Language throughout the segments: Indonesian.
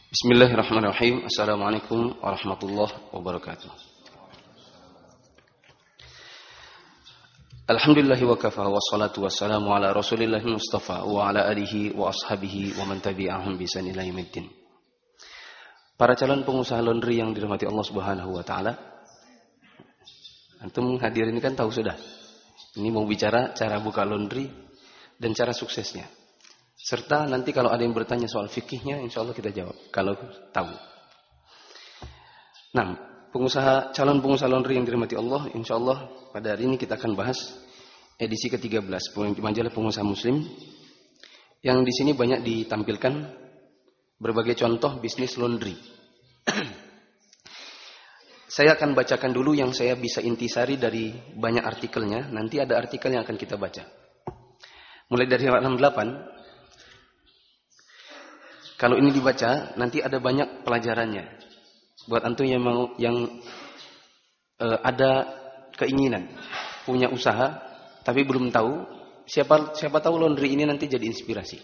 Bismillahirrahmanirrahim. Assalamualaikum warahmatullahi wabarakatuh. Alhamdulillahi wa kafa wassalatu wassalamu ala rasulillahi mustafa wa ala alihi wa ashabihi wa man tabi'ahum bi ihsan ila yaumiddin. Para calon pengusaha laundry yang dirahmati Allah Subhanahu wa taala. Antum hadir ini kan tahu sudah. Ini mau bicara cara buka laundry dan cara suksesnya. Serta nanti kalau ada yang bertanya soal fikihnya, insya Allah kita jawab kalau tahu. Nah, calon pengusaha laundry yang dirahmati Allah, insya Allah pada hari ini kita akan bahas edisi ke-13 majalah pengusaha muslim, yang di sini banyak ditampilkan berbagai contoh bisnis laundry. Saya akan bacakan dulu yang saya bisa intisari dari banyak artikelnya. Nanti ada artikel yang akan kita baca. Mulai dari halaman 8. Kalau ini dibaca, nanti ada banyak pelajarannya. Buat antum yang ada keinginan punya usaha, tapi belum tahu, siapa tahu laundry ini nanti jadi inspirasi.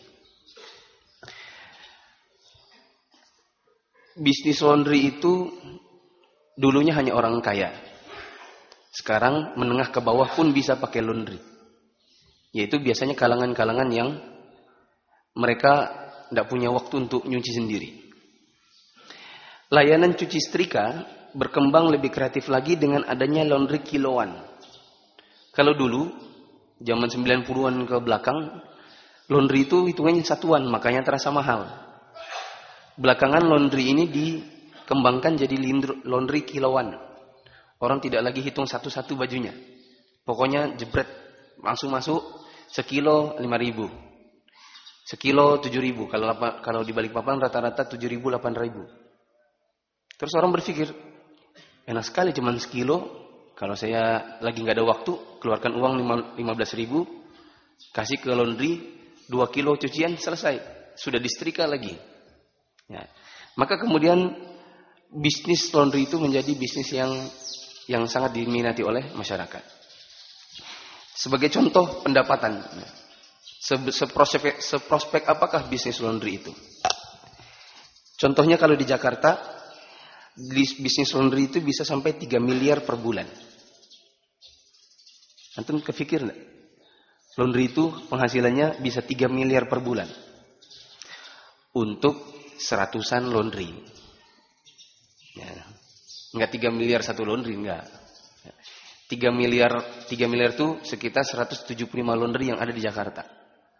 Bisnis laundry itu dulunya hanya orang kaya. Sekarang menengah ke bawah pun bisa pakai laundry. Yaitu biasanya kalangan-kalangan yang mereka tidak punya waktu untuk nyuci sendiri. Layanan cuci setrika berkembang lebih kreatif lagi dengan adanya laundry kiloan. Kalau dulu, zaman 90-an ke belakang, laundry itu hitungannya satuan, makanya terasa mahal. Belakangan laundry ini dikembangkan jadi laundry kiloan. Orang tidak lagi hitung satu-satu bajunya. Pokoknya jebret, langsung masuk, sekilo 5.000. Sekilo 7.000. Kalau di Balikpapan rata-rata 7.000 8.000. Terus orang berpikir, enak sekali cuman sekilo. Kalau saya lagi nggak ada waktu, keluarkan uang 15.000, kasih ke laundry 2 kilo cucian, selesai. Sudah disetrika lagi. Ya. Maka kemudian bisnis laundry itu menjadi bisnis yang sangat diminati oleh masyarakat. Sebagai contoh pendapatan. Seprospek apakah bisnis laundry itu? Contohnya kalau di Jakarta, bisnis laundry itu bisa sampai 3 miliar per bulan. Antum kepikir enggak? Laundry itu penghasilannya bisa 3 miliar per bulan. Untuk seratusan laundry. Ya. Enggak 3 miliar satu laundry, enggak. 3 miliar itu sekitar 175 laundry yang ada di Jakarta.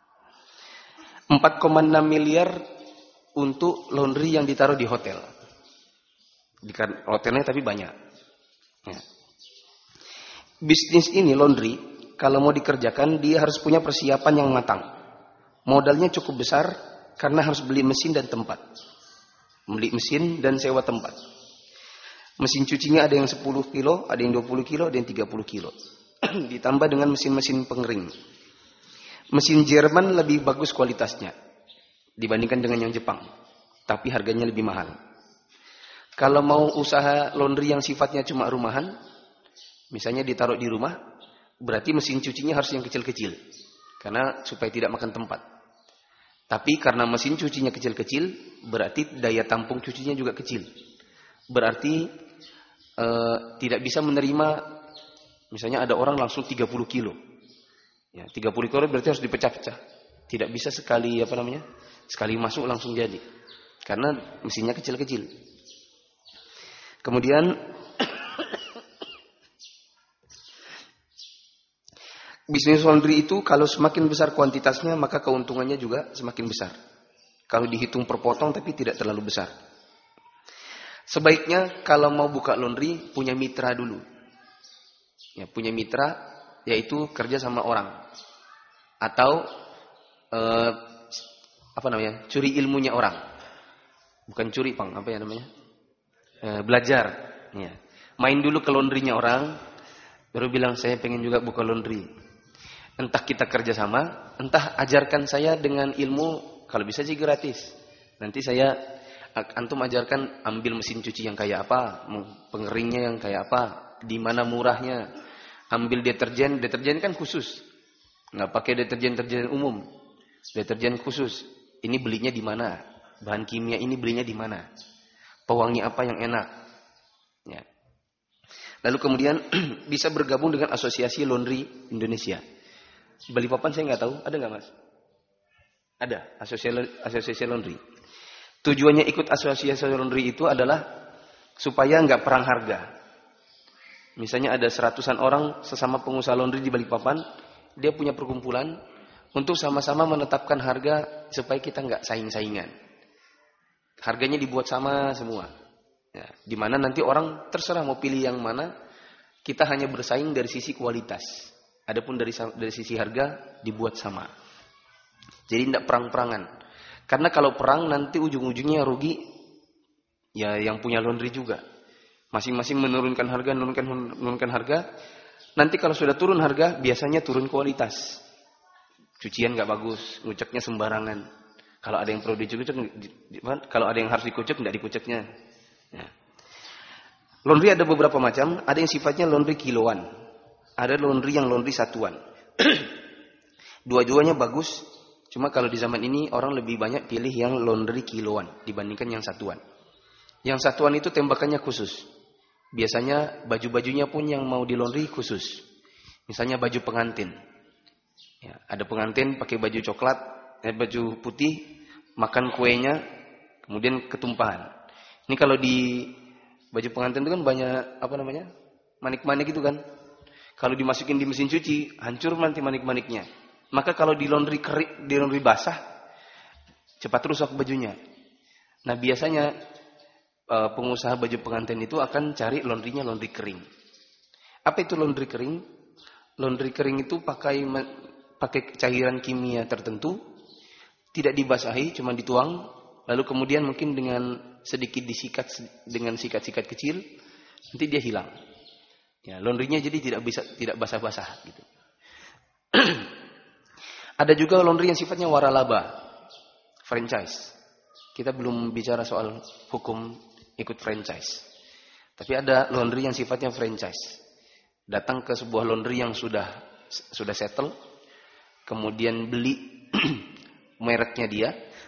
4,6 miliar untuk laundry yang ditaruh di hotel. Di hotelnya tapi banyak. Ya. Bisnis ini laundry, kalau mau dikerjakan dia harus punya persiapan yang matang. Modalnya cukup besar karena harus beli mesin dan tempat. Beli mesin dan sewa tempat. Mesin cucinya ada yang 10 kilo, ada yang 20 kilo, ada yang 30 kilo. Ditambah dengan mesin-mesin pengering. Mesin Jerman lebih bagus kualitasnya dibandingkan dengan yang Jepang. Tapi harganya lebih mahal. Kalau mau usaha laundry yang sifatnya cuma rumahan, misalnya ditaruh di rumah, berarti mesin cucinya harus yang kecil-kecil. Karena supaya tidak makan tempat. Tapi karena mesin cucinya kecil-kecil, berarti daya tampung cucinya juga kecil. Berarti tidak bisa menerima, misalnya ada orang langsung 30 kilo. Ya, 30 kilo berarti harus dipecah-pecah. Tidak bisa sekali sekali masuk langsung jadi. Karena mesinnya kecil-kecil. Kemudian bisnis laundry itu kalau semakin besar kuantitasnya, maka keuntungannya juga semakin besar. Kalau dihitung per potong tapi tidak terlalu besar. Sebaiknya kalau mau buka laundry punya mitra dulu. Ya, punya mitra yaitu kerja sama orang atau curi ilmunya orang, bukan curi belajar. Ya. Main dulu ke laundrynya orang, baru bilang saya pengen juga buka laundry. Entah kita kerja sama, entah ajarkan saya dengan ilmu, kalau bisa sih gratis. Nanti antum ajarkan ambil mesin cuci yang kayak apa, pengeringnya yang kayak apa, di mana murahnya. Ambil deterjen kan khusus. Nggak pakai deterjen umum. Deterjen khusus. Ini belinya di mana? Bahan kimia ini belinya di mana? Pewangi apa yang enak? Ya. Lalu kemudian bisa bergabung dengan Asosiasi Laundry Indonesia. Balikpapan saya nggak tahu, ada nggak Mas? Ada, Asosiasi Laundry. Tujuannya ikut Asosiasi Laundry itu adalah supaya nggak perang harga. Misalnya ada 100-an orang sesama pengusaha laundry di Balikpapan, dia punya perkumpulan untuk sama-sama menetapkan harga supaya kita nggak saing-saingan. Harganya dibuat sama semua. Ya, di mana nanti orang terserah mau pilih yang mana, kita hanya bersaing dari sisi kualitas. Adapun dari sisi harga dibuat sama. Jadi tidak perang-perangan. Karena kalau perang nanti ujung-ujungnya rugi ya yang punya laundry juga. Masing-masing menurunkan harga. Nanti kalau sudah turun harga, biasanya turun kualitas. Cucian nggak bagus, nguceknya sembarangan. Kalau ada yang perlu dicucuk, kalau ada yang harus dikucek, nggak dikuceknya. Ya. Laundry ada beberapa macam. Ada yang sifatnya laundry kiloan. Ada laundry yang laundry satuan. Dua-duanya bagus. Cuma kalau di zaman ini orang lebih banyak pilih yang laundry kiloan dibandingkan yang satuan. Yang satuan itu tembakannya khusus. Biasanya baju-bajunya pun yang mau di laundry khusus. Misalnya baju pengantin. Ya, ada pengantin pakai baju coklat, baju putih, makan kuenya, kemudian ketumpahan. Ini kalau di baju pengantin itu kan banyak manik-manik itu kan. Kalau dimasukin di mesin cuci, hancur nanti manik-maniknya. Maka kalau di laundry basah, cepat rusak bajunya. Nah biasanya pengusaha baju pengantin itu akan cari laundrynya laundry kering. Apa itu laundry kering? Laundry kering itu pakai cairan kimia tertentu, tidak dibasahi, cuma dituang, lalu kemudian mungkin dengan sedikit disikat dengan sikat-sikat kecil, nanti dia hilang. Ya, laundrynya jadi tidak basah-basah gitu. Ada juga laundry yang sifatnya waralaba, franchise. Kita belum bicara soal hukum ikut franchise. Tapi ada laundry yang sifatnya franchise. Datang ke sebuah laundry yang sudah settle, kemudian beli mereknya dia,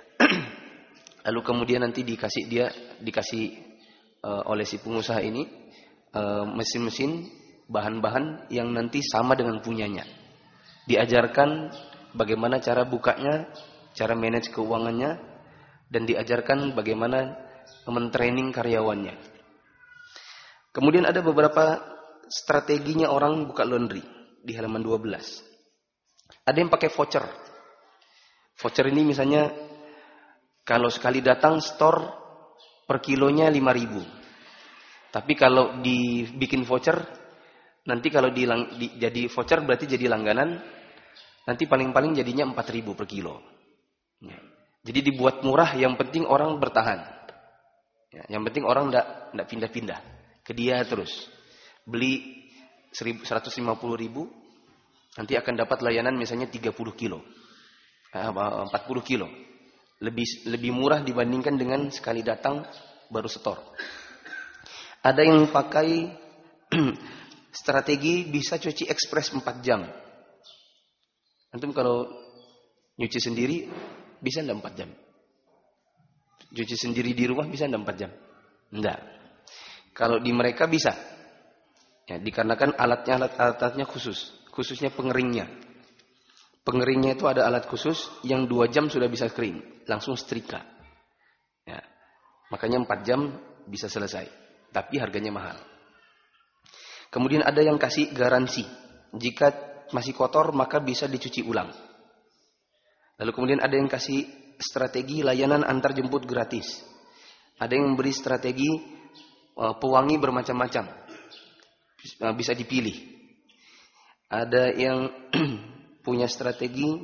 lalu kemudian nanti dikasih oleh si pengusaha ini mesin-mesin, bahan-bahan yang nanti sama dengan punyanya. Diajarkan bagaimana cara bukanya, cara manage keuangannya, dan diajarkan bagaimana mentraining karyawannya. Kemudian ada beberapa strateginya orang buka laundry di halaman 12. Ada yang pakai voucher. Voucher ini misalnya kalau sekali datang store per kilonya 5.000. Tapi kalau dibikin voucher, nanti kalau jadi voucher berarti jadi langganan, nanti paling-paling jadinya 4.000 per kilo. Ya. Jadi dibuat murah, yang penting orang bertahan. Ya, yang penting orang enggak pindah-pindah ke dia terus. Beli 150.000, nanti akan dapat layanan misalnya 30 kilo. 40 kilo. Lebih murah dibandingkan dengan sekali datang baru setor. Ada yang pakai strategi bisa cuci ekspres 4 jam. Antum kalau nyuci sendiri bisa enggak 4 jam? Cuci sendiri di rumah bisa enggak 4 jam? Enggak. Kalau di mereka bisa. Ya, dikarenakan alatnya khususnya pengeringnya. Pengeringnya itu ada alat khusus yang 2 jam sudah bisa kering, langsung setrika. Ya, makanya 4 jam bisa selesai. Tapi harganya mahal. Kemudian ada yang kasih garansi. Jika masih kotor maka bisa dicuci ulang. Lalu kemudian ada yang kasih strategi layanan antar jemput gratis. Ada yang memberi strategi pewangi bermacam-macam. Bisa dipilih. Ada yang punya strategi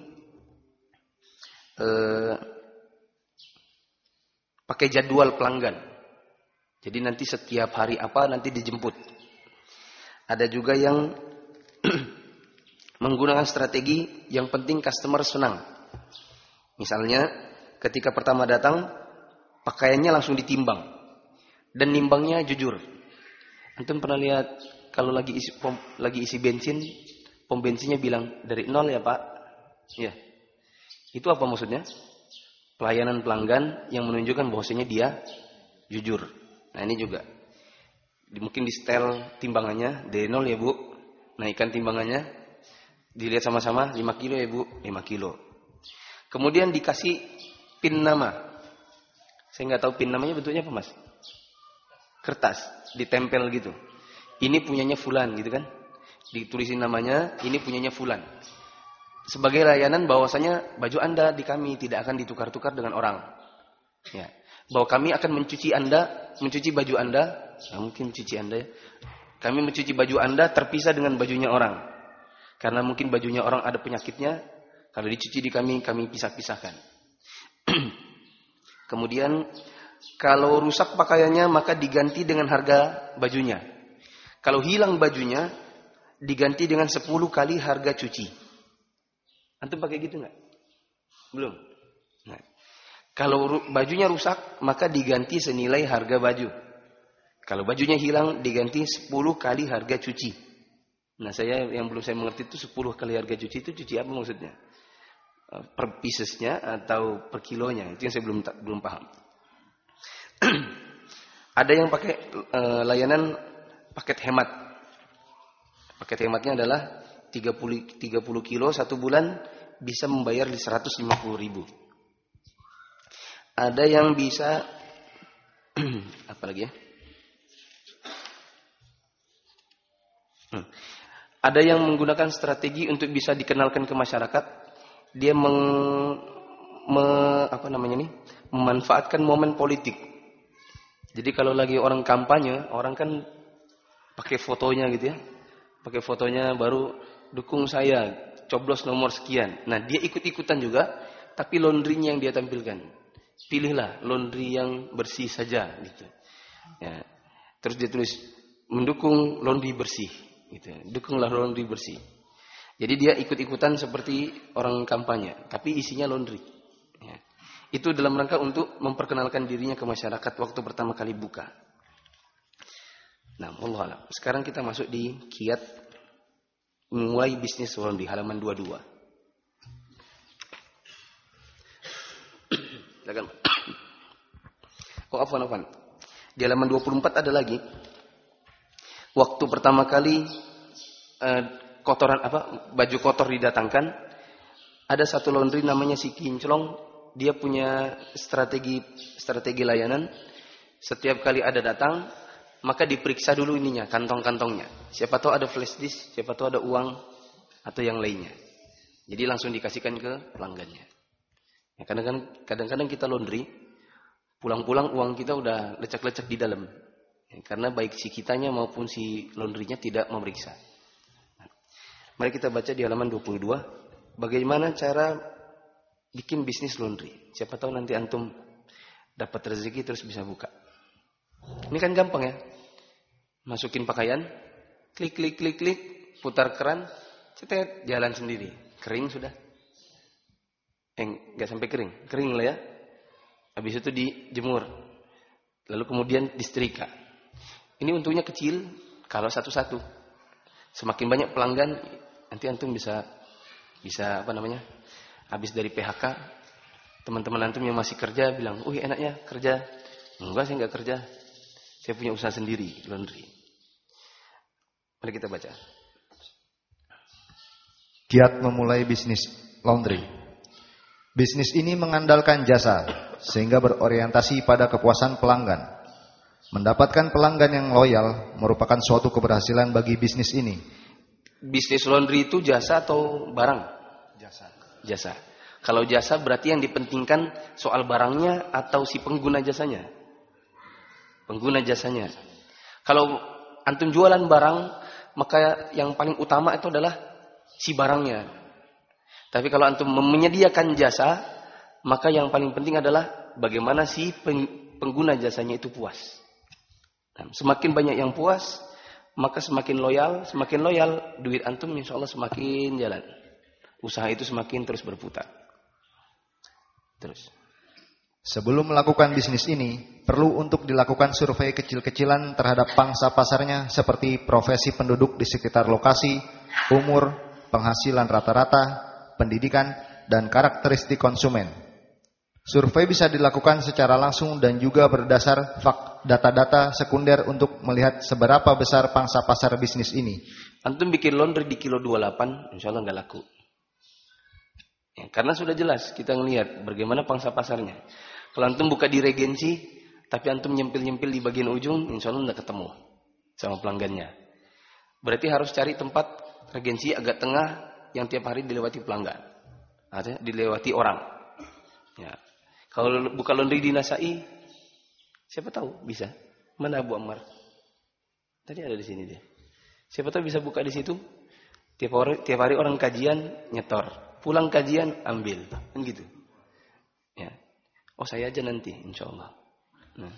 pakai jadwal pelanggan. Jadi nanti setiap hari apa nanti dijemput. Ada juga yang menggunakan strategi yang penting customer senang. Misalnya ketika pertama datang pakaiannya langsung ditimbang dan nimbangnya jujur. Antum pernah lihat kalau lagi isi bensin, pom bensinnya bilang dari 0 ya Pak? Ya. Itu apa maksudnya? pelayanan pelanggan yang menunjukkan bahwasanya dia jujur. Nah ini juga mungkin di setel timbangannya dari 0 ya Bu, naikkan timbangannya, dilihat sama-sama 5 kilo ya Bu, 5 kilo. Kemudian dikasih pin nama. Saya nggak tahu pin namanya bentuknya apa Mas? Kertas, ditempel gitu. Ini punyanya Fulan gitu kan? Ditulisin namanya, ini punyanya Fulan. Sebagai layanan bahwasanya baju Anda di kami tidak akan ditukar-tukar dengan orang. Ya. Bahwa kami akan mencuci baju Anda, nggak mungkin mencuci Anda ya. Kami mencuci baju Anda terpisah dengan bajunya orang. Karena mungkin bajunya orang ada penyakitnya, kalau dicuci di kami pisah-pisahkan. Kemudian kalau rusak pakaiannya maka diganti dengan harga bajunya. Kalau hilang bajunya diganti dengan 10 kali harga cuci. Antum pakai gitu nggak? Belum. Nah, kalau bajunya rusak maka diganti senilai harga baju. Kalau bajunya hilang diganti 10 kali harga cuci. Nah saya yang belum saya mengerti itu 10 kali harga cuci itu cuci apa maksudnya? Per piecesnya atau per kilonya? Itu yang saya belum paham. Ada yang pakai layanan paket hemat. Paket hematnya adalah 30 kilo 1 bulan bisa membayar di 150.000. Ada yang bisa apa lagi ya? Ada yang menggunakan strategi untuk bisa dikenalkan ke masyarakat. Dia memanfaatkan momen politik. Jadi kalau lagi orang kampanye, orang kan pakai fotonya gitu ya. Pakai fotonya baru dukung saya, coblos nomor sekian. Nah, dia ikut-ikutan juga, tapi laundry-nya yang dia tampilkan. Pilihlah laundry yang bersih saja gitu. Ya. Terus dia tulis mendukung laundry bersih gitu. Dukunglah laundry bersih. Jadi dia ikut-ikutan seperti orang kampanye, tapi isinya laundry. Ya. Itu dalam rangka untuk memperkenalkan dirinya ke masyarakat waktu pertama kali buka. Nah, wallahu a'lam. Sekarang kita masuk di kiat mulai bisnis laundry halaman 22. Silakan. Afwan. Di halaman 24 ada lagi. Waktu pertama kali baju kotor didatangkan, ada satu laundry namanya si Kinclong, dia punya strategi layanan. Setiap kali ada datang, maka diperiksa dulu ininya, kantong-kantongnya. Siapa tahu ada flash disk, siapa tahu ada uang atau yang lainnya. Jadi langsung dikasihkan ke pelanggannya. Ya, kadang-kadang kita laundry, pulang-pulang uang kita udah lecek-lecek di dalam. Ya, karena baik si kitanya maupun si laundrynya tidak memeriksa. Mari kita baca di halaman 22. Bagaimana cara bikin bisnis laundry. Siapa tahu nanti antum dapat rezeki terus bisa buka. Ini kan gampang ya. Masukin pakaian, klik, putar keran, cetet, jalan sendiri. Kering sudah. Enggak sampai kering lah ya. Habis itu dijemur. Lalu kemudian disetrika. Ini untungnya kecil kalau satu-satu. Semakin banyak pelanggan, nanti antum bisa habis dari PHK, teman-teman antum yang masih kerja bilang, enaknya kerja. Enggak, saya enggak kerja. Saya punya usaha sendiri, laundry. Mari kita baca. Kiat memulai bisnis laundry. Bisnis ini mengandalkan jasa, sehingga berorientasi pada kepuasan pelanggan. Mendapatkan pelanggan yang loyal merupakan suatu keberhasilan bagi bisnis ini. Bisnis laundry itu jasa atau barang? Jasa. Kalau jasa berarti yang dipentingkan soal barangnya atau si pengguna jasanya? Pengguna jasanya. Kalau antum jualan barang, maka yang paling utama itu adalah si barangnya. Tapi kalau antum menyediakan jasa, maka yang paling penting adalah bagaimana si pengguna jasanya itu puas. Nah, semakin banyak yang puas, maka semakin loyal, duit antum insya Allah semakin jalan. Usaha itu semakin terus berputar. Terus. Sebelum melakukan bisnis ini, perlu untuk dilakukan survei kecil-kecilan terhadap pangsa pasarnya seperti profesi penduduk di sekitar lokasi, umur, penghasilan rata-rata, pendidikan, dan karakteristik konsumen. Survei bisa dilakukan secara langsung dan juga berdasar data-data sekunder untuk melihat seberapa besar pangsa pasar bisnis ini. Antum bikin laundry di kilo 28, insya Allah nggak laku. Ya, karena sudah jelas kita ngelihat bagaimana pangsa pasarnya. Kalau antum buka di Regency, tapi antum nyempil-nyempil di bagian ujung, insya Allah nggak ketemu sama pelanggannya. Berarti harus cari tempat Regency agak tengah yang tiap hari dilewati pelanggan, dilewati orang. Ya. Kalau buka laundry di Nasai, siapa tahu bisa. Mana Abu Ammar? Tadi ada di sini dia. Siapa tahu bisa buka di situ. Tiap hari orang kajian nyetor, pulang kajian ambil, kan gitu. Ya. Oh saya aja nanti, insya Allah. Nah.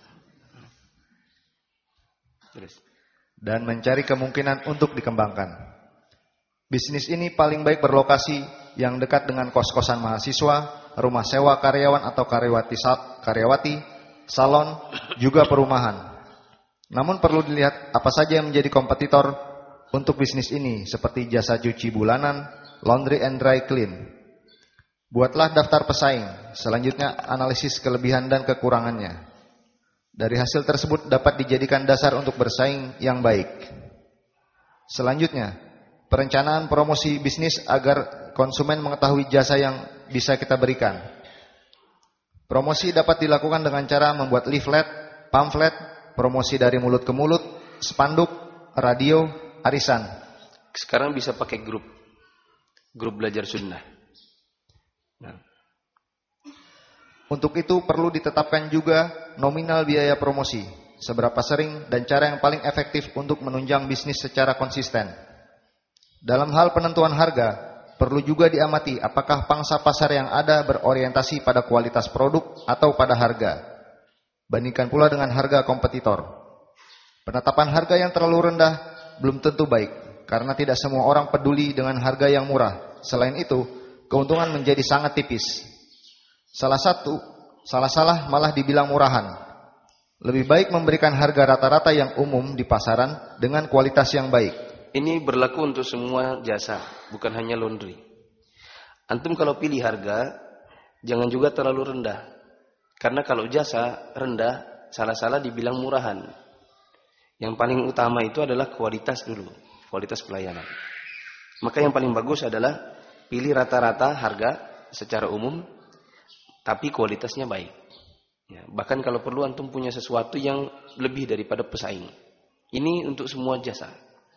Terus. Dan mencari kemungkinan untuk dikembangkan. Bisnis ini paling baik berlokasi yang dekat dengan kos-kosan mahasiswa, rumah sewa karyawan atau karyawati, salon, juga perumahan. Namun perlu dilihat apa saja yang menjadi kompetitor untuk bisnis ini, seperti jasa cuci bulanan, laundry and dry clean. Buatlah daftar pesaing, selanjutnya analisis kelebihan dan kekurangannya. Dari hasil tersebut dapat dijadikan dasar untuk bersaing yang baik. Selanjutnya, perencanaan promosi bisnis agar konsumen mengetahui jasa yang bisa kita berikan. Promosi dapat dilakukan dengan cara membuat leaflet, pamflet, promosi dari mulut ke mulut, spanduk, radio, arisan. Sekarang bisa pakai grup belajar sunnah. Nah. Untuk itu perlu ditetapkan juga nominal biaya promosi, seberapa sering dan cara yang paling efektif untuk menunjang bisnis secara konsisten. Dalam hal penentuan harga, perlu juga diamati apakah pangsa pasar yang ada berorientasi pada kualitas produk atau pada harga. Bandingkan pula dengan harga kompetitor. Penetapan harga yang terlalu rendah belum tentu baik, karena tidak semua orang peduli dengan harga yang murah. Selain itu, keuntungan menjadi sangat tipis. Salah malah dibilang murahan. Lebih baik memberikan harga rata-rata yang umum di pasaran dengan kualitas yang baik. Ini berlaku untuk semua jasa, bukan hanya laundry. Antum kalau pilih harga, jangan juga terlalu rendah. Karena kalau jasa rendah, salah-salah dibilang murahan. Yang paling utama itu adalah kualitas dulu, kualitas pelayanan. Maka yang paling bagus adalah pilih rata-rata harga secara umum, tapi kualitasnya baik. Ya, bahkan kalau perlu antum punya sesuatu yang lebih daripada pesaing. Ini untuk semua jasa.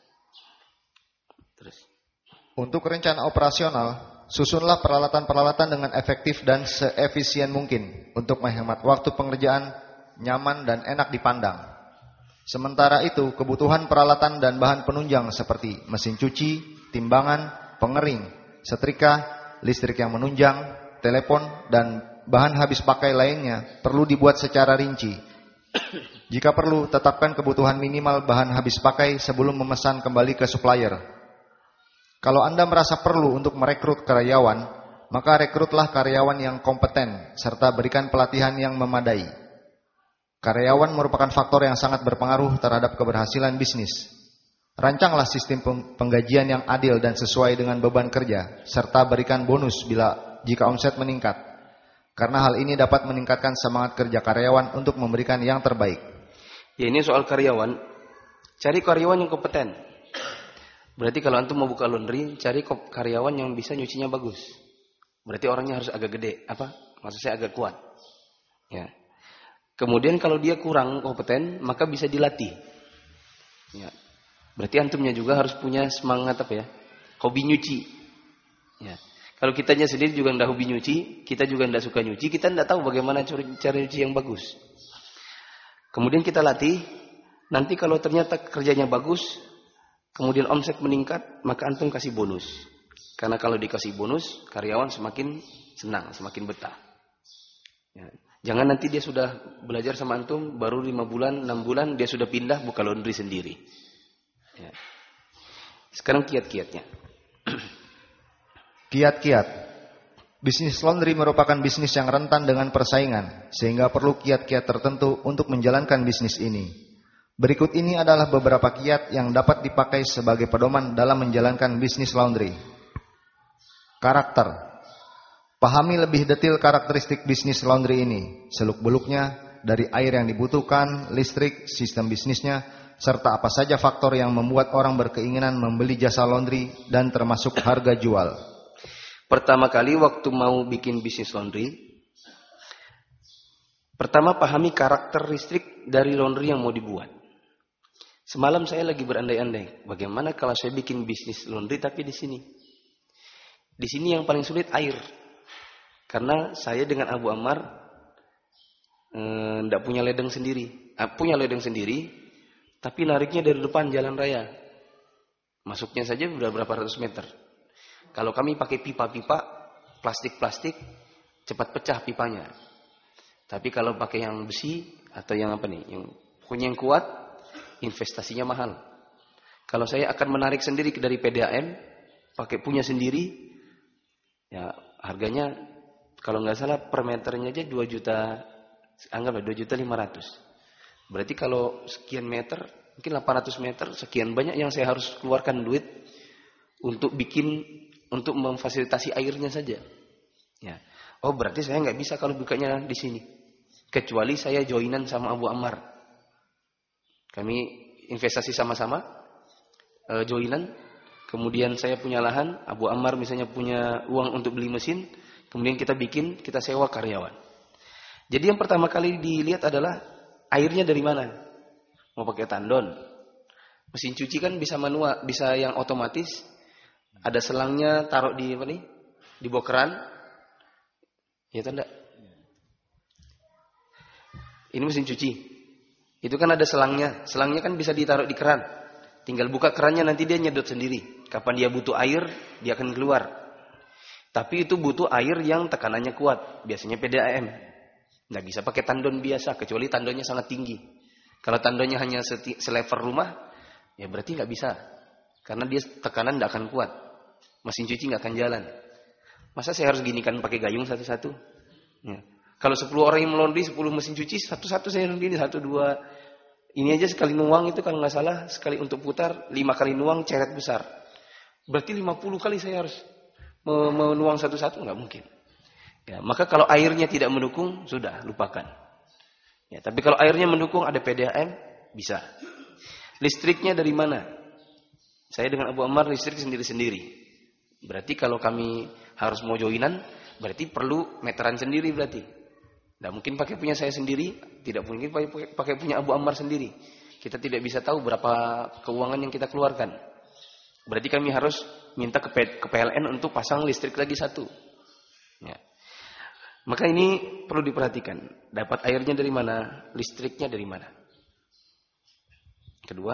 Terus. Untuk rencana operasional, susunlah peralatan-peralatan dengan efektif dan seefisien mungkin untuk menghemat waktu pengerjaan, nyaman dan enak dipandang. Sementara itu, kebutuhan peralatan dan bahan penunjang seperti mesin cuci, timbangan, pengering, setrika, listrik yang menunjang, telepon, dan bahan habis pakai lainnya perlu dibuat secara rinci. Jika perlu, tetapkan kebutuhan minimal bahan habis pakai sebelum memesan kembali ke supplier. Kalau Anda merasa perlu untuk merekrut karyawan, maka rekrutlah karyawan yang kompeten serta berikan pelatihan yang memadai. Karyawan merupakan faktor yang sangat berpengaruh terhadap keberhasilan bisnis. Rancanglah sistem penggajian yang adil dan sesuai dengan beban kerja, serta berikan bonus jika omset meningkat. Karena hal ini dapat meningkatkan semangat kerja karyawan untuk memberikan yang terbaik. Ya, ini soal karyawan. Cari karyawan yang kompeten. Berarti kalau antum mau buka laundry, cari karyawan yang bisa nyucinya bagus. Berarti orangnya harus agak gede, maksud saya agak kuat. Ya. Kemudian kalau dia kurang kompeten, maka bisa dilatih. Ya. Berarti antumnya juga harus punya semangat hobi nyuci. Ya. Kalau kitanya sendiri juga tidak hobi nyuci, kita juga tidak suka nyuci, kita tidak tahu bagaimana cara nyuci yang bagus. Kemudian kita latih, nanti kalau ternyata kerjanya bagus, kemudian omset meningkat, maka antum kasih bonus. Karena kalau dikasih bonus, karyawan semakin senang, semakin betah. Ya. Jangan nanti dia sudah belajar sama antum, baru 5 bulan, 6 bulan, dia sudah pindah buka laundry sendiri. Ya. Sekarang kiat-kiatnya. Kiat-kiat. Bisnis laundry merupakan bisnis yang rentan dengan persaingan, sehingga perlu kiat-kiat tertentu untuk menjalankan bisnis ini. Berikut ini adalah beberapa kiat yang dapat dipakai sebagai pedoman dalam menjalankan bisnis laundry. Karakter. Pahami lebih detail karakteristik bisnis laundry ini, seluk-beluknya, dari air yang dibutuhkan, listrik, sistem bisnisnya, serta apa saja faktor yang membuat orang berkeinginan membeli jasa laundry dan termasuk harga jual. Pertama kali waktu mau bikin bisnis laundry, pertama pahami karakteristik dari laundry yang mau dibuat. Semalam saya lagi berandai-andai, bagaimana kalau saya bikin bisnis laundry tapi di sini. Di sini yang paling sulit air. Karena saya dengan Abu Ammar tidak punya ledeng sendiri. Punya ledeng sendiri, tapi nariknya dari depan jalan raya. Masuknya saja sudah berapa ratus meter. Kalau kami pakai pipa-pipa, plastik-plastik, cepat pecah pipanya. Tapi kalau pakai yang besi, atau yang apa nih, yang punya yang kuat, investasinya mahal. Kalau saya akan menarik sendiri dari PDAM, pakai punya sendiri, ya harganya kalau nggak salah per meternya aja 2 juta, anggaplah 2.500.000. Berarti kalau sekian meter, mungkin 800 meter, sekian banyak yang saya harus keluarkan duit untuk untuk memfasilitasi airnya saja. Ya. Oh berarti saya nggak bisa kalau bukanya di sini, kecuali saya joinan sama Abu Ammar. Kami investasi sama-sama, joinan. Kemudian saya punya lahan, Abu Ammar misalnya punya uang untuk beli mesin. Kemudian kita sewa karyawan. Jadi yang pertama kali dilihat adalah airnya dari mana. Mau pakai tandon. Mesin cuci kan bisa manual, bisa yang otomatis. Ada selangnya, taruh di apa nih? Di bawah keran. Ya tanda. Ini mesin cuci. Itu kan ada selangnya. Selangnya kan bisa ditaruh di keran. Tinggal buka kerannya, nanti dia nyedot sendiri. Kapan dia butuh air, dia akan keluar. Tapi itu butuh air yang tekanannya kuat. Biasanya PDAM. Nggak bisa pakai tandon biasa, kecuali tandonnya sangat tinggi. Kalau tandonnya hanya selever rumah, ya berarti nggak bisa. Karena dia tekanan nggak akan kuat. Mesin cuci nggak akan jalan. Masa saya harus ginikan pakai gayung satu-satu? Ya. Kalau 10 orang yang melondri, 10 mesin cuci, satu-satu saya gini, 1, 2. Ini aja sekali nuang itu kalau nggak salah, sekali untuk putar, 5 kali nuang ceret besar. Berarti 50 kali saya harus menuang satu-satu, nggak mungkin. Ya, maka kalau airnya tidak mendukung, sudah, lupakan. Ya, tapi kalau airnya mendukung, ada PDAM, bisa. Listriknya dari mana? Saya dengan Abu Ammar listrik sendiri-sendiri. Berarti kalau kami harus mau joinan, berarti perlu meteran sendiri berarti. Tidak mungkin pakai punya saya sendiri, tidak mungkin pakai punya Abu Ammar sendiri. Kita tidak bisa tahu berapa keuangan yang kita keluarkan. Berarti kami harus minta ke PLN untuk pasang listrik lagi satu. Ya. Maka ini perlu diperhatikan. Dapat airnya dari mana, listriknya dari mana. Kedua,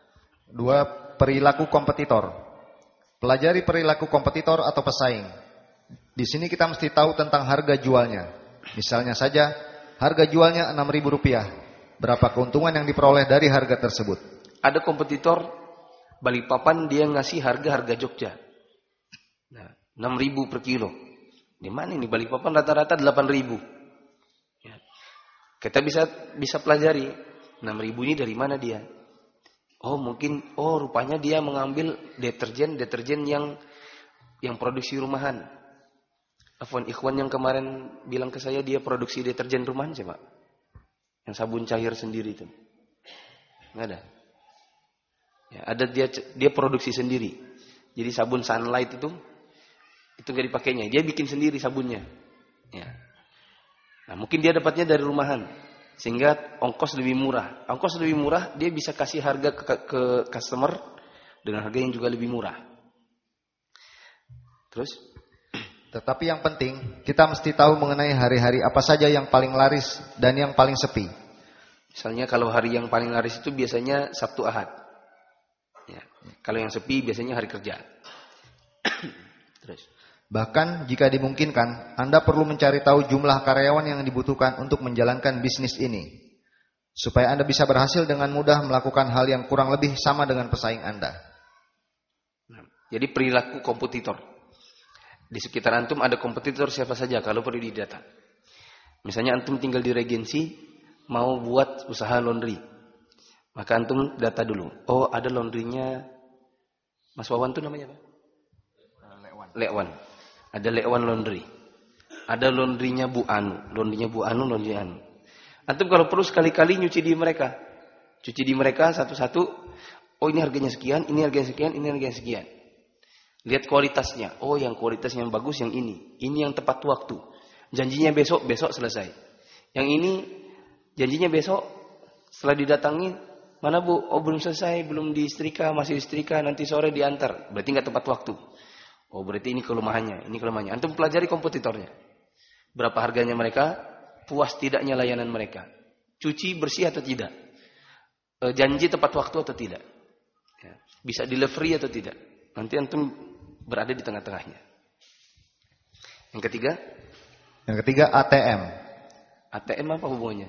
perilaku kompetitor. Pelajari perilaku kompetitor atau pesaing. Di sini kita mesti tahu tentang harga jualnya. Misalnya saja, harga jualnya Rp6.000. Berapa keuntungan yang diperoleh dari harga tersebut? Ada kompetitor Balikpapan, dia ngasih harga Jogja. Nah, 6.000 per kilo. Di mana ini Balikpapan rata-rata 8.000. Ya. Kita bisa pelajari 6.000 ini dari mana dia. Rupanya dia mengambil deterjen yang produksi rumahan. Afwan, Ikhwan yang kemarin bilang ke saya dia produksi deterjen rumahan siapa? Yang sabun cair sendiri itu. Enggak ada. Ya, ada dia produksi sendiri. Jadi sabun Sunlight itu enggak dipakainya. Dia bikin sendiri sabunnya. Ya. Nah, mungkin dia dapatnya dari rumahan. Sehingga ongkos lebih murah. Ongkos lebih murah, dia bisa kasih harga ke customer dengan harga yang juga lebih murah. Terus? Tetapi yang penting, kita mesti tahu mengenai hari-hari apa saja yang paling laris dan yang paling sepi. Misalnya kalau hari yang paling laris itu biasanya Sabtu Ahad. Ya. Kalau yang sepi biasanya hari kerja. Terus. Bahkan jika dimungkinkan, Anda perlu mencari tahu jumlah karyawan yang dibutuhkan untuk menjalankan bisnis ini. Supaya Anda bisa berhasil dengan mudah melakukan hal yang kurang lebih sama dengan pesaing Anda. Jadi perilaku kompetitor. Di sekitar antum ada kompetitor siapa saja kalau perlu didata. Misalnya antum tinggal di Regensi, mau buat usaha laundry. Maka antum data dulu. Oh, ada laundrynya Mas Wawan tuh namanya apa? Lekwan. Ada Lekwan Laundry. Ada laundrynya Bu Anu, laundry Anu. Antum kalau perlu sekali-kali nyuci di mereka. Cuci di mereka satu-satu. Oh ini harganya sekian, ini harganya sekian, ini harganya sekian. Lihat kualitasnya. Oh yang kualitasnya yang bagus yang ini. Ini yang tepat waktu. Janjinya besok selesai. Yang ini janjinya besok setelah didatangi. Mana Bu? Oh belum selesai, belum disetrika, masih disetrika, nanti sore diantar. Berarti nggak tepat waktu. Oh berarti ini kelemahannya, ini kelemahannya. Antum pelajari kompetitornya. Berapa harganya mereka? Puas tidaknya layanan mereka. Cuci bersih atau tidak? Janji tepat waktu atau tidak? Ya. Bisa delivery atau tidak? Nanti antum berada di tengah-tengahnya. Yang ketiga? Yang ketiga ATM. ATM apa hubungannya?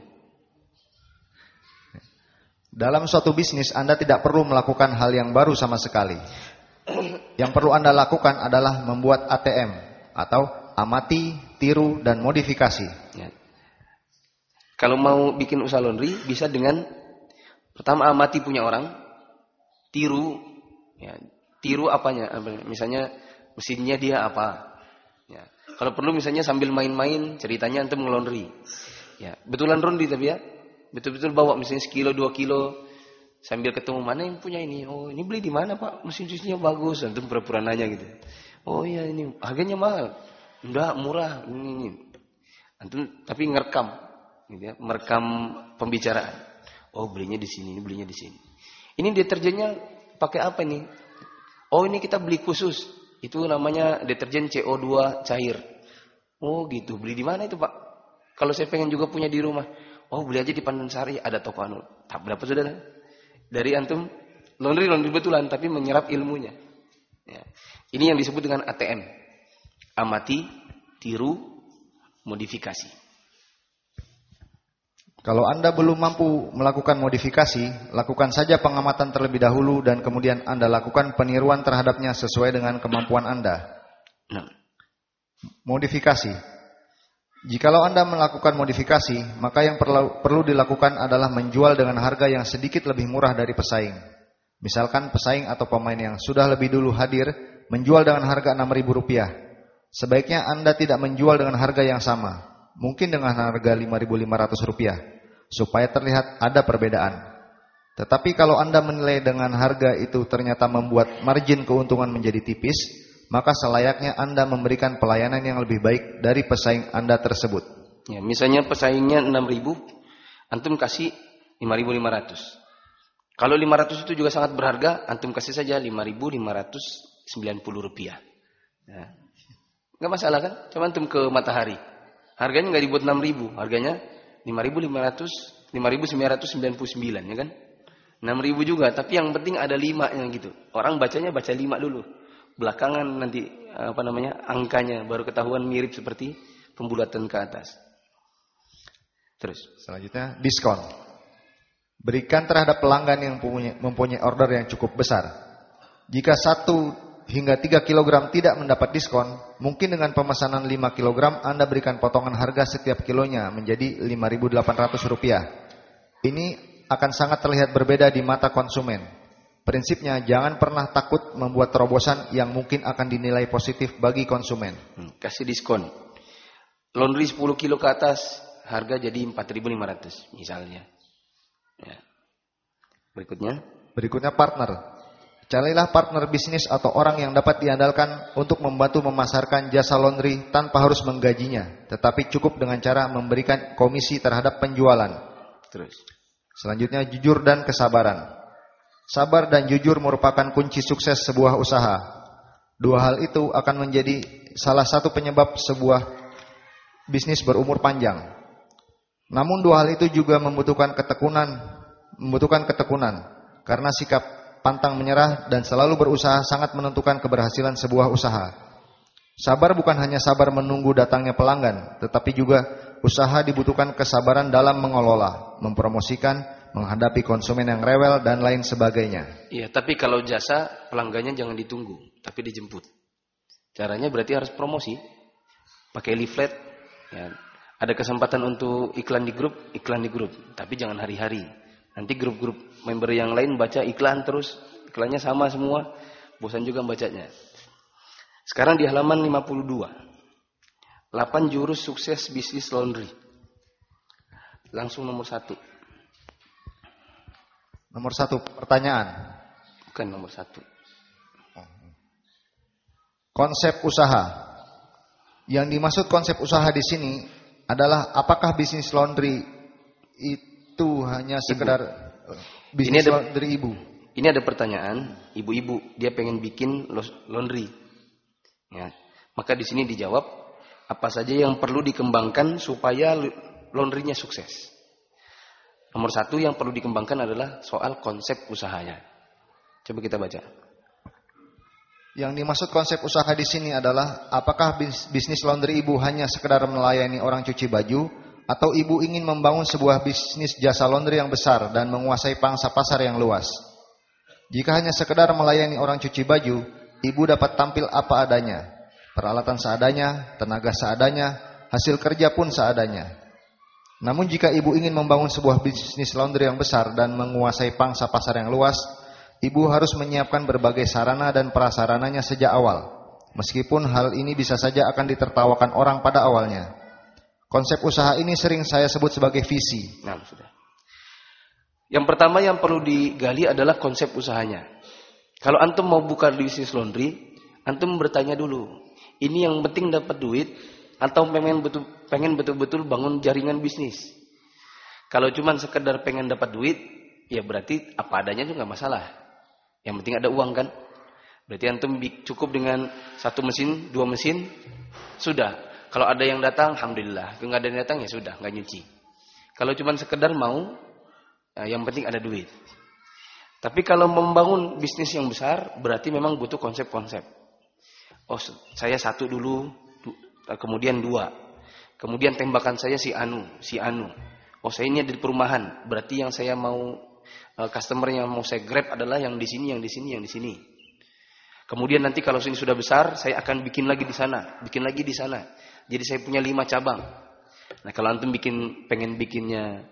Dalam suatu bisnis Anda tidak perlu melakukan hal yang baru sama sekali. Yang perlu Anda lakukan adalah membuat ATM atau amati, tiru, dan modifikasi. Ya. Kalau mau bikin usaha laundry bisa dengan pertama amati punya orang, tiru, ya, tiru apanya, misalnya mesinnya dia apa. Ya. Kalau perlu misalnya sambil main-main ceritanya antum ngelondri. Ya, betulan laundry tapi ya. Betul-betul bawa misalnya 1 kilo 2 kilo sambil ketemu mana yang punya ini. Oh, ini beli di mana, Pak? Mesin cucinya bagus. Antum pura-pura nanya gitu. Oh iya ini harganya mahal. Enggak, murah. Ini. Antum tapi ngerekam gitu ya, merekam pembicaraan. Oh, belinya di sini, belinya di sini. Ini deterjennya pakai apa nih? Oh, ini kita beli khusus. Itu namanya deterjen CO2 cair. Oh, gitu. Beli di mana itu, Pak? Kalau saya pengen juga punya di rumah. Oh, beli aja di Pandansari, ada toko anu. Tak berapa sudah? Dari antum laundry betulan tapi menyerap ilmunya. Ya. Ini yang disebut dengan ATM. Amati, tiru, modifikasi. Kalau Anda belum mampu melakukan modifikasi, lakukan saja pengamatan terlebih dahulu dan kemudian Anda lakukan peniruan terhadapnya sesuai dengan kemampuan Anda. Nah. Modifikasi. Jikalau Anda melakukan modifikasi, maka yang perlu dilakukan adalah menjual dengan harga yang sedikit lebih murah dari pesaing. Misalkan pesaing atau pemain yang sudah lebih dulu hadir menjual dengan harga Rp6.000. Sebaiknya Anda tidak menjual dengan harga yang sama, mungkin dengan harga Rp5.500, supaya terlihat ada perbedaan. Tetapi kalau Anda menilai dengan harga itu ternyata membuat margin keuntungan menjadi tipis, maka selayaknya Anda memberikan pelayanan yang lebih baik dari pesaing Anda tersebut. Ya, misalnya pesaingnya 6.000, antum kasih 5.500. Kalau 500 itu juga sangat berharga, antum kasih saja Rp5.590. Ya. Enggak masalah kan? Coba antum ke Matahari. Harganya enggak dibuat 6.000, harganya 5.999 ya kan? 6.000 juga, tapi yang penting ada 5-nya gitu. Orang bacanya baca 5 dulu. Belakangan nanti angkanya baru ketahuan mirip seperti pembulatan ke atas. Terus selanjutnya diskon. Berikan terhadap pelanggan yang mempunyai order yang cukup besar. Jika 1 hingga 3 kg tidak mendapat diskon, mungkin dengan pemesanan 5 kg Anda berikan potongan harga setiap kilonya menjadi Rp5.800. Ini akan sangat terlihat berbeda di mata konsumen. Prinsipnya jangan pernah takut membuat terobosan yang mungkin akan dinilai positif bagi konsumen. Kasih diskon. Laundry 10 kilo ke atas harga jadi 4.500 misalnya. Ya. Berikutnya partner. Carilah partner bisnis atau orang yang dapat diandalkan untuk membantu memasarkan jasa laundry tanpa harus menggajinya, tetapi cukup dengan cara memberikan komisi terhadap penjualan. Terus. Selanjutnya jujur dan kesabaran. Sabar dan jujur merupakan kunci sukses sebuah usaha. Dua hal itu akan menjadi salah satu penyebab sebuah bisnis berumur panjang. Namun dua hal itu juga membutuhkan ketekunan, karena sikap pantang menyerah dan selalu berusaha sangat menentukan keberhasilan sebuah usaha. Sabar bukan hanya sabar menunggu datangnya pelanggan, tetapi juga usaha dibutuhkan kesabaran dalam mengelola, mempromosikan, menghadapi konsumen yang rewel dan lain sebagainya. Iya, tapi kalau jasa pelanggannya jangan ditunggu, tapi dijemput. Caranya berarti harus promosi, pakai leaflet. Ya. Ada kesempatan untuk iklan di grup, tapi jangan hari-hari. Nanti grup-grup member yang lain baca iklan terus, iklannya sama semua, bosan juga bacanya. Sekarang di halaman 52. 8 jurus sukses bisnis laundry. Langsung nomor 1. Nomor 1 pertanyaan. Bukan nomor 1. Konsep usaha. Yang dimaksud konsep usaha di sini adalah apakah bisnis laundry itu hanya sekedar bisnis laundry ibu? Ini ada pertanyaan, ibu-ibu dia pengen bikin laundry. Ya. Maka di sini dijawab apa saja yang perlu dikembangkan supaya laundrynya sukses. Nomor 1 yang perlu dikembangkan adalah soal konsep usahanya. Coba kita baca. Yang dimaksud konsep usaha di sini adalah apakah bisnis laundry ibu hanya sekedar melayani orang cuci baju atau ibu ingin membangun sebuah bisnis jasa laundry yang besar dan menguasai pangsa pasar yang luas. Jika hanya sekedar melayani orang cuci baju, ibu dapat tampil apa adanya, peralatan seadanya, tenaga seadanya, hasil kerja pun seadanya. Namun jika ibu ingin membangun sebuah bisnis laundry yang besar dan menguasai pangsa pasar yang luas, ibu harus menyiapkan berbagai sarana dan prasarananya sejak awal. Meskipun hal ini bisa saja akan ditertawakan orang pada awalnya. Konsep usaha ini sering saya sebut sebagai visi. Nah, sudah. Yang pertama yang perlu digali adalah konsep usahanya. Kalau antum mau buka bisnis laundry, antum bertanya dulu. Ini yang penting dapat duit atau pengen betul-betul bangun jaringan bisnis. Kalau cuma sekedar pengen dapat duit, ya berarti apa adanya itu nggak masalah. Yang penting ada uang kan. Berarti antum cukup dengan 1 mesin, 2 mesin, sudah. Kalau ada yang datang, alhamdulillah. Kalau nggak ada yang datang, ya sudah, nggak nyuci. Kalau cuma sekedar mau, yang penting ada duit. Tapi kalau membangun bisnis yang besar, berarti memang butuh konsep-konsep. Oh, saya 1 dulu, kemudian 2. Kemudian tembakan saya si anu. Oh, saya ini ada di perumahan. Berarti yang saya mau, customer yang mau saya grab adalah yang di sini, yang di sini, yang di sini. Kemudian nanti kalau sini sudah besar, saya akan bikin lagi di sana, bikin lagi di sana. Jadi saya punya 5 cabang. Nah, kalau antum pengen bikinnya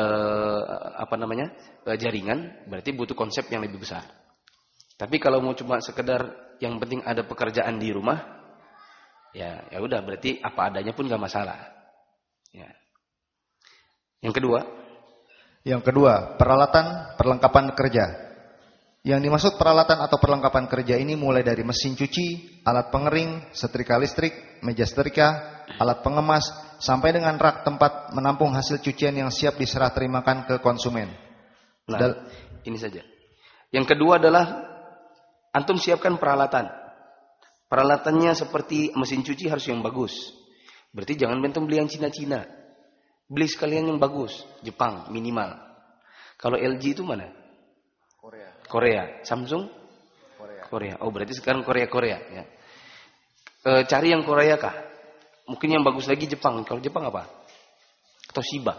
jaringan, berarti butuh konsep yang lebih besar. Tapi kalau mau cuma sekedar yang penting ada pekerjaan di rumah, ya udah, berarti apa adanya pun gak masalah. Ya. Yang kedua, peralatan perlengkapan kerja. Yang dimaksud peralatan atau perlengkapan kerja ini mulai dari mesin cuci, alat pengering, setrika listrik, meja setrika, alat pengemas, sampai dengan rak tempat menampung hasil cucian yang siap diserah terimakan ke konsumen. Nah, ini saja. Yang kedua adalah antum siapkan peralatan. Peralatannya seperti mesin cuci harus yang bagus. Berarti jangan antum beli yang Cina-Cina. Beli sekalian yang bagus, Jepang minimal. Kalau LG itu mana? Korea. Samsung? Korea. Oh, berarti sekarang Korea ya. Cari yang Korea kah? Mungkin yang bagus lagi Jepang. Kalau Jepang apa? Toshiba.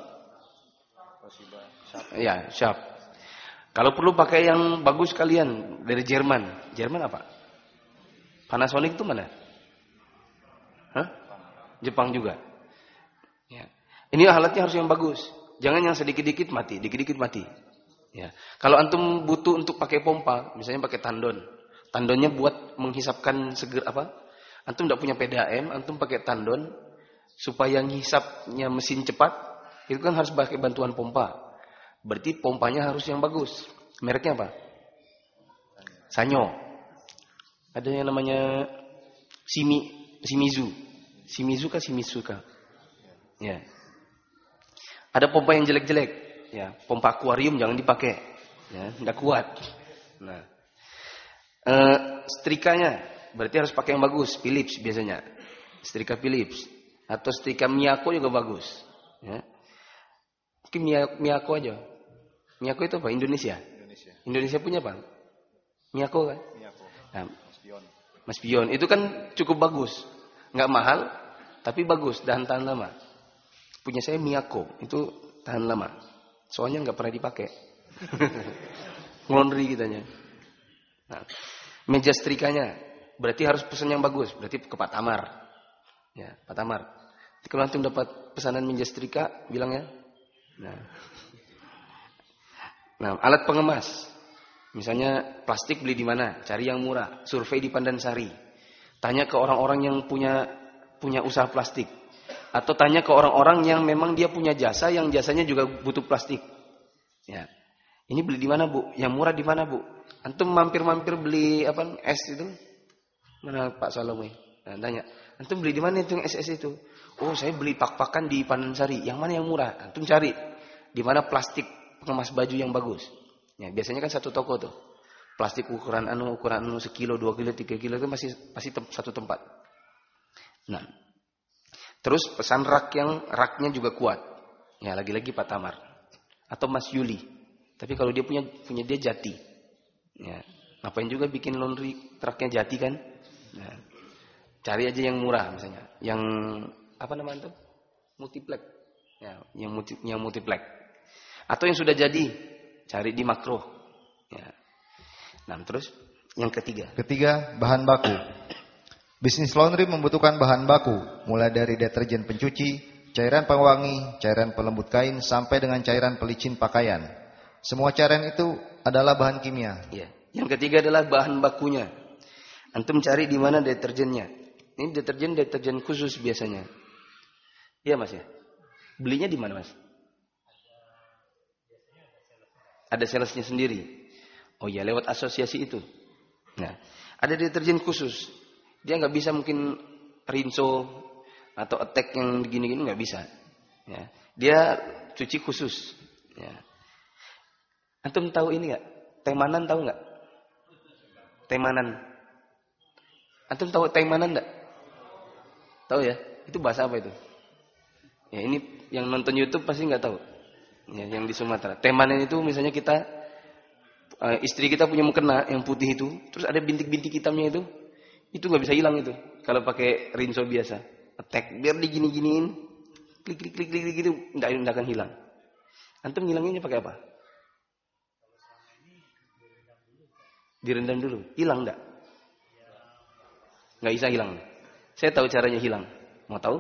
Ya, Sharp. Kalau perlu pakai yang bagus kalian dari Jerman. Jerman apa? Panasonic itu mana? Hah? Jepang juga. Ya. Ini alatnya harus yang bagus. Jangan yang sedikit-dikit mati, dikit-dikit mati. Ya. Kalau antum butuh untuk pakai pompa, misalnya pakai tandon. Tandonnya buat menghisapkan antum tidak punya PDAM, antum pakai tandon supaya ngisapnya mesin cepat, itu kan harus pakai bantuan pompa. Berarti pompanya harus yang bagus. Mereknya apa? Sanyo. Ada yang namanya Shimizu. Shimizu kah? Ya. Ada pompa yang jelek-jelek. Ya, pompa akuarium jangan dipakai. Ya, enggak kuat. Nah. Setrikanya berarti harus pakai yang bagus, Philips biasanya. Setrika Philips atau setrika Miyako juga bagus, ya. Mungkin Miyako aja. Miyako itu apa? Indonesia. Indonesia punya apa? Miyako kan? Nah, Mas Pion itu kan cukup bagus. Enggak mahal, tapi bagus dan tahan lama. Punya saya Miyako, itu tahan lama. Soalnya nggak pernah dipakai. Laundry kitanya. Nah, meja setrikanya berarti harus pesan yang bagus. Berarti ke Pak Tamar. Ya, Pak Tamar. Kalau antum dapat pesanan meja setrika, bilang ya. Nah, alat pengemas. Misalnya plastik beli di mana? Cari yang murah. Survei di Pandansari. Tanya ke orang-orang yang punya punya usaha plastik. Atau tanya ke orang-orang yang memang dia punya jasa, yang jasanya juga butuh plastik. Ya. Ini beli di mana, Bu? Yang murah di mana, Bu? Antum mampir-mampir beli es itu? Mana Pak Salome? Nah, tanya. Antum beli di mana itu yang es itu? Oh, saya beli pak-pakan di Panansari. Yang mana yang murah? Antum cari di mana plastik pengemas baju yang bagus. Ya, biasanya kan satu toko tuh. Plastik ukuran sekilo, 2 kilo, 3 kilo itu pasti satu tempat. Nah, terus pesan raknya juga kuat. Ya, lagi-lagi Pak Tamar atau Mas Yuli. Tapi kalau dia punya dia Jati. Ya, ngapain juga bikin laundry truknya Jati kan? Ya, cari aja yang murah misalnya. Yang apa namanya itu? Multiplex. Ya, yang multiplex. Atau yang sudah jadi, cari di Makro. Ya. Nah, terus yang ketiga. Ketiga, bahan baku. Bisnis laundry membutuhkan bahan baku, mulai dari deterjen pencuci, cairan pewangi, cairan pelembut kain, sampai dengan cairan pelicin pakaian. Semua cairan itu adalah bahan kimia. Ya. Yang ketiga adalah bahan bakunya. Antum cari di mana deterjennya. Ini deterjen khusus biasanya. Iya Mas ya. Belinya di mana Mas? Ada salesnya sendiri. Oh ya, lewat asosiasi itu. Nah, ada deterjen khusus. Dia nggak bisa mungkin Rinso atau Attack yang gini-gini nggak bisa. Ya. Dia cuci khusus. Ya. Antum tahu ini nggak? Temanan tahu nggak? Temanan. Antum tahu temanan nggak? Tahu ya? Itu bahasa apa itu? Ya, ini yang nonton YouTube pasti nggak tahu. Ya, yang di Sumatera. Temanan itu misalnya istri kita punya mukena yang putih itu, terus ada bintik-bintik hitamnya itu nggak bisa hilang itu. Kalau pakai Rinso biasa, Attack biar digini-giniin, klik gitu, nggak akan hilang. Antum ngilanginnya pakai apa? Direndam dulu, hilang nggak? Nggak bisa hilang. Saya tahu caranya hilang. Mau tahu?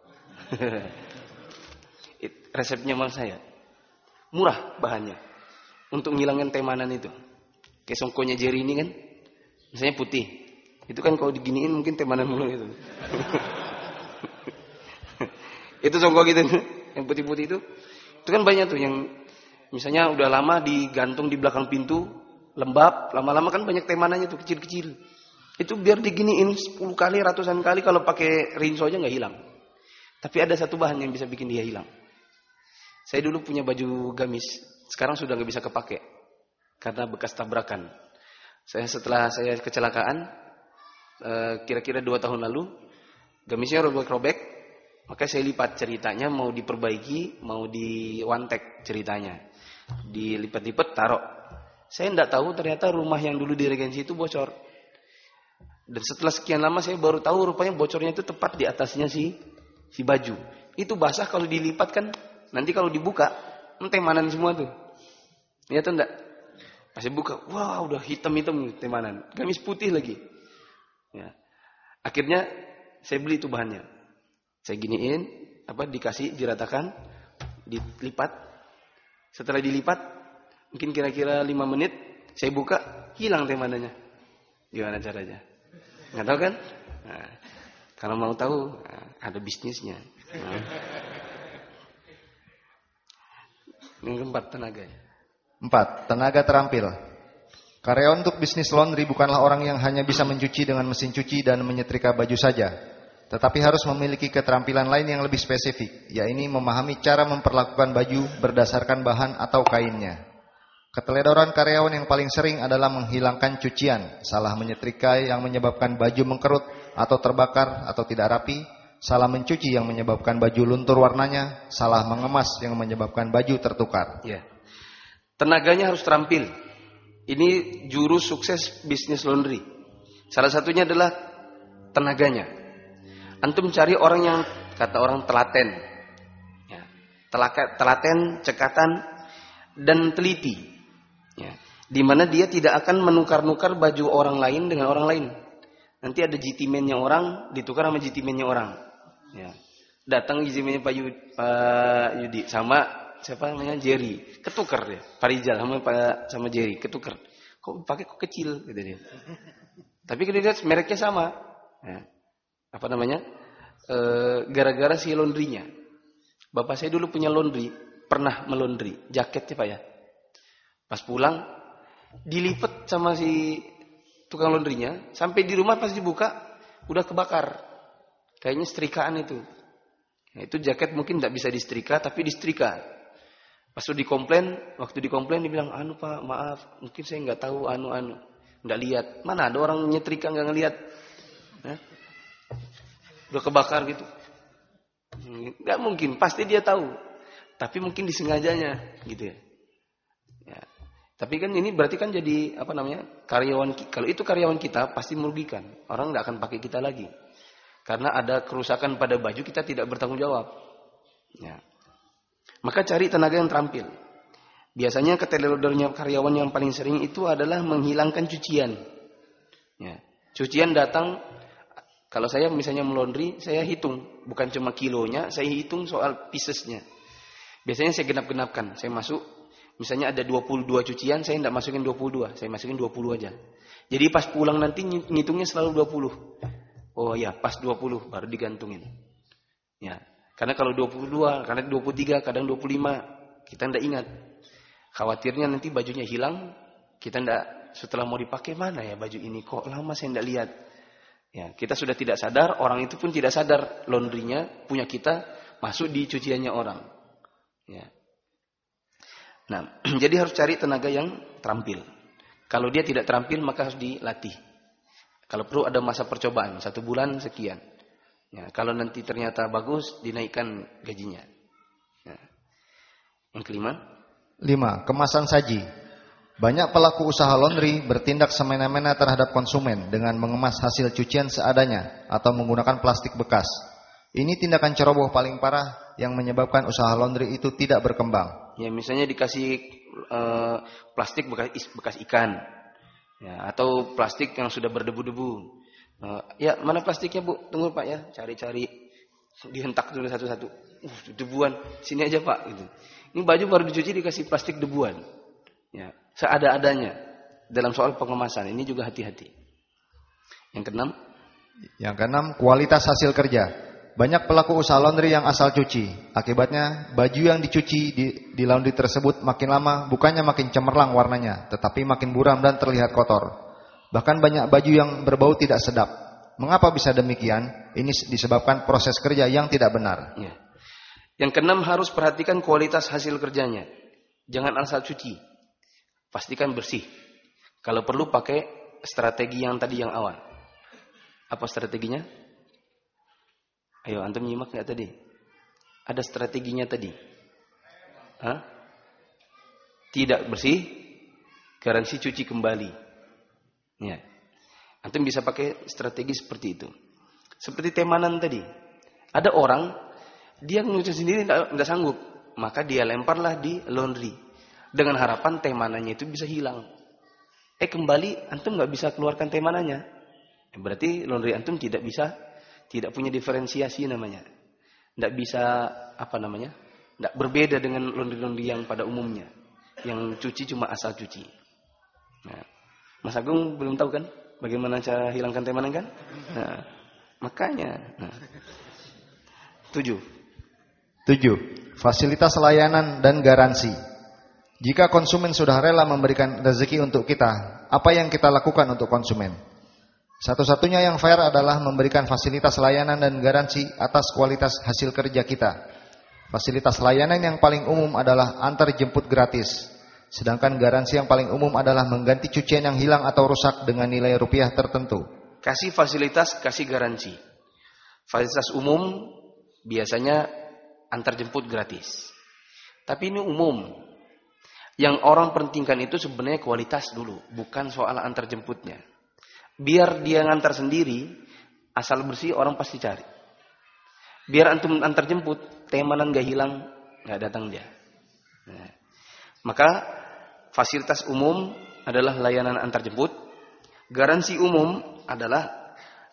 Resepnya malah saya. Murah bahannya. Untuk ngilangin temanan itu. Kayak songkonya Jerry ini kan. Misalnya putih. Itu kan kalau diginiin mungkin temanan mulu itu. Itu songko gitu. Yang putih-putih itu. Itu kan banyak tuh yang misalnya udah lama digantung di belakang pintu. Lembab. Lama-lama kan banyak temanannya tuh kecil-kecil. Itu biar diginiin 10 kali, ratusan kali. Kalau pakai Rinso aja gak hilang. Tapi ada satu bahan yang bisa bikin dia hilang. Saya dulu punya baju gamis. Sekarang sudah nggak bisa kepake karena bekas tabrakan. Setelah saya kecelakaan, kira-kira 2 tahun lalu, gamisnya robek-robek, maka saya lipat ceritanya mau diperbaiki, mau di one take ceritanya, dilipat-lipat, taruh. Saya nggak tahu ternyata rumah yang dulu di Regensi itu bocor. Dan setelah sekian lama saya baru tahu rupanya bocornya itu tepat di atasnya si baju. Itu basah kalau dilipat kan, nanti kalau dibuka temanan semua tuh. Lihat tuh enggak? Pas buka, wah udah hitam-hitam temanan. Gamis putih lagi. Ya. Akhirnya saya beli itu bahannya. Saya giniin, dikasih, diratakan, dilipat. Setelah dilipat, mungkin kira-kira 5 menit, saya buka, hilang temanannya. Gimana caranya? Nggak tahu kan? Nah, kalau mau tahu, ada bisnisnya. Nah. Yang keempat, tenaga. 4. Tenaga terampil. Karyawan untuk bisnis laundry bukanlah orang yang hanya bisa mencuci dengan mesin cuci dan menyetrika baju saja, tetapi harus memiliki keterampilan lain yang lebih spesifik, yaitu memahami cara memperlakukan baju berdasarkan bahan atau kainnya. Keteledoran karyawan yang paling sering adalah menghilangkan cucian, salah menyetrika yang menyebabkan baju mengkerut atau terbakar atau tidak rapi, salah mencuci yang menyebabkan baju luntur warnanya, salah mengemas yang menyebabkan baju tertukar. Ya. Tenaganya harus terampil. Ini jurus sukses bisnis laundry. Salah satunya adalah tenaganya. Antum cari orang yang kata orang telaten. Ya. Telaten, cekatan, dan teliti. Ya. Di mana dia tidak akan menukar-nukar baju orang lain dengan orang lain. Nanti ada GT-man-nya orang ditukar sama GT-man-nya orang. Ya. Datang GT-man-nya Pak Yudi sama siapa namanya Jerry, ketukar dia. Pak Rizal sama Jerry, ketukar. Kok pakai kok kecil gitu dia. Tapi kalau dilihat mereknya sama. Ya. gara-gara si laundrynya. Bapak saya dulu punya laundry, pernah melondri jaketnya Pak ya. Pas pulang dilipat sama si tukang laundrynya, sampai di rumah pas dibuka udah kebakar. Kayaknya setrikaan itu. Nah, itu jaket mungkin tidak bisa disetrika, tapi disetrika. Pas waktu dikomplain dibilang, Pak, maaf, mungkin saya nggak tahu nggak lihat. Mana ada orang nyetrika nggak ngelihat? Udah kebakar gitu. Nggak mungkin, pasti dia tahu. Tapi mungkin disengajanya, gitu ya. Tapi kan ini berarti kan jadi karyawan. Kalau itu karyawan kita pasti merugikan. Orang nggak akan pakai kita lagi. Karena ada kerusakan pada baju, kita tidak bertanggung jawab. Ya. Maka cari tenaga yang terampil. Biasanya keteledodernya karyawan yang paling sering itu adalah menghilangkan cucian. Ya. Cucian datang, kalau saya misalnya melondri, saya hitung. Bukan cuma kilonya, saya hitung soal piecesnya. Biasanya saya genap-genapkan. Saya masuk, misalnya ada 22 cucian, saya tidak masukin 22. Saya masukin 20 aja. Jadi pas pulang nanti ngitungnya selalu 20. Oh ya, pas 20 baru digantungin. Ya, karena kalau 22, karena 23, kadang 25, kita tidak ingat. Khawatirnya nanti bajunya hilang, kita tidak, setelah mau dipakai, mana ya baju ini, kok lama saya tidak lihat. Ya, kita sudah tidak sadar, orang itu pun tidak sadar laundrynya punya kita masuk di cuciannya orang. Ya. Nah, jadi harus cari tenaga yang terampil. Kalau dia tidak terampil maka harus dilatih. Kalau perlu ada masa percobaan, 1 bulan sekian. Ya, kalau nanti ternyata bagus, dinaikkan gajinya. Ya. Yang kelima. 5. Kemasan saji. Banyak pelaku usaha laundry bertindak semena-mena terhadap konsumen dengan mengemas hasil cucian seadanya atau menggunakan plastik bekas. Ini tindakan ceroboh paling parah yang menyebabkan usaha laundry itu tidak berkembang. Ya, misalnya dikasih plastik bekas ikan. Ya, atau plastik yang sudah berdebu-debu. Ya, mana plastiknya Bu? Tunggu Pak ya, cari-cari. Dihentak dulu satu-satu. Debuan, sini aja Pak. Gitu. Ini baju baru dicuci dikasih plastik debuan. Ya, seada-adanya. Dalam soal pengemasan, ini juga hati-hati. Yang keenam, kualitas hasil kerja. Banyak pelaku usaha laundry yang asal cuci. Akibatnya, baju yang dicuci di laundry tersebut makin lama bukannya makin cemerlang warnanya, tetapi makin buram dan terlihat kotor. Bahkan banyak baju yang berbau tidak sedap. Mengapa bisa demikian? Ini disebabkan proses kerja yang tidak benar. Ya. Yang keenam, harus perhatikan kualitas hasil kerjanya. Jangan asal cuci. Pastikan bersih. Kalau perlu pakai strategi yang tadi yang awal. Apa strateginya? Ayo, antum nyimak nggak tadi? Ada strateginya tadi. Hah? Tidak bersih, garansi cuci kembali. Ya. Antum bisa pakai strategi seperti itu. Seperti temanan tadi. Ada orang, dia nyuci sendiri nggak sanggup. Maka dia lemparlah di laundry. Dengan harapan temanannya itu bisa hilang. Kembali, antum nggak bisa keluarkan temanannya. Berarti laundry antum tidak punya diferensiasi namanya. Tidak bisa tidak berbeda dengan laundry-laundry yang pada umumnya. Yang cuci cuma asal cuci. Nah, Mas Agung belum tahu kan bagaimana cara hilangkan temanan kan? Nah, makanya. 7. Fasilitas layanan dan garansi. Jika konsumen sudah rela memberikan rezeki untuk kita, apa yang kita lakukan untuk konsumen? Satu-satunya yang fair adalah memberikan fasilitas layanan dan garansi atas kualitas hasil kerja kita. Fasilitas layanan yang paling umum adalah antar jemput gratis. Sedangkan garansi yang paling umum adalah mengganti cucian yang hilang atau rusak dengan nilai rupiah tertentu. Kasih fasilitas, kasih garansi. Fasilitas umum biasanya antar jemput gratis. Tapi ini umum. Yang orang pentingkan itu sebenarnya kualitas dulu, bukan soal antar jemputnya. Biar dia ngantar sendiri, asal bersih orang pasti cari. Biar antum antar jemput, temanan gak hilang, gak datang dia. Nah, maka fasilitas umum adalah layanan antar jemput. Garansi umum adalah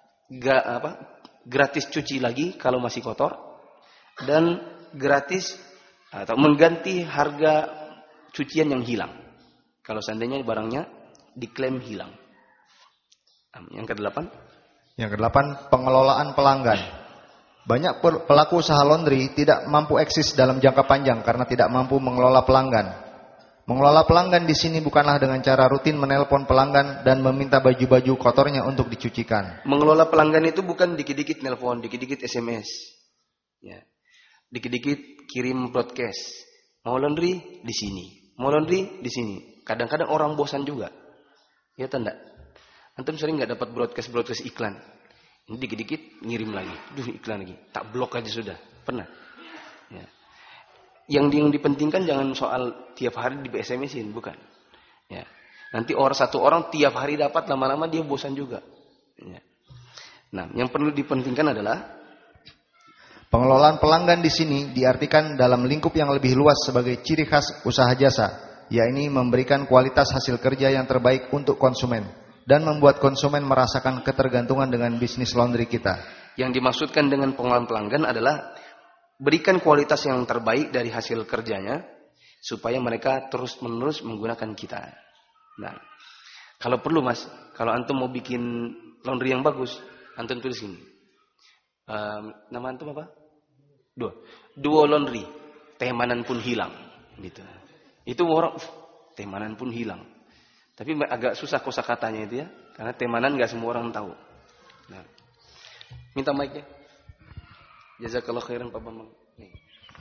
gratis cuci lagi kalau masih kotor. Dan gratis atau mengganti harga cucian yang hilang. Kalau seandainya barangnya diklaim hilang. Yang ke-8? Yang ke-8, pengelolaan pelanggan. Banyak pelaku usaha laundry tidak mampu eksis dalam jangka panjang karena tidak mampu mengelola pelanggan. Mengelola pelanggan di sini bukanlah dengan cara rutin menelpon pelanggan dan meminta baju-baju kotornya untuk dicucikan. Mengelola pelanggan itu bukan dikit-dikit nelpon, dikit-dikit SMS. Ya. Dikit-dikit kirim broadcast. Mau laundry di sini, mau laundry di sini. Kadang-kadang orang bosan juga. Ya tanda. Antum sering nggak dapat broadcast iklan. Ini dikit-dikit ngirim lagi, iklan lagi. Tak blok aja sudah. Pernah. Ya. Yang dipentingkan jangan soal tiap hari di SMS-in, bukan. Ya. Nanti satu orang tiap hari dapat, lama-lama dia bosan juga. Ya. Nah, yang perlu dipentingkan adalah pengelolaan pelanggan di sini diartikan dalam lingkup yang lebih luas sebagai ciri khas usaha jasa, yakni memberikan kualitas hasil kerja yang terbaik untuk konsumen dan membuat konsumen merasakan ketergantungan dengan bisnis laundry kita. Yang dimaksudkan dengan pengelolaan pelanggan adalah berikan kualitas yang terbaik dari hasil kerjanya supaya mereka terus-menerus menggunakan kita. Nah, kalau perlu Mas, kalau antum mau bikin laundry yang bagus, antum tulis ini. Nama antum apa? Duo laundry, temanan pun hilang, gitu. Itu orang temanan pun hilang. Tapi agak susah kosakatanya itu ya, karena temanan nggak semua orang tahu. Nah, minta mic-nya. Jazakallah khairan Pak Bambang. Nih.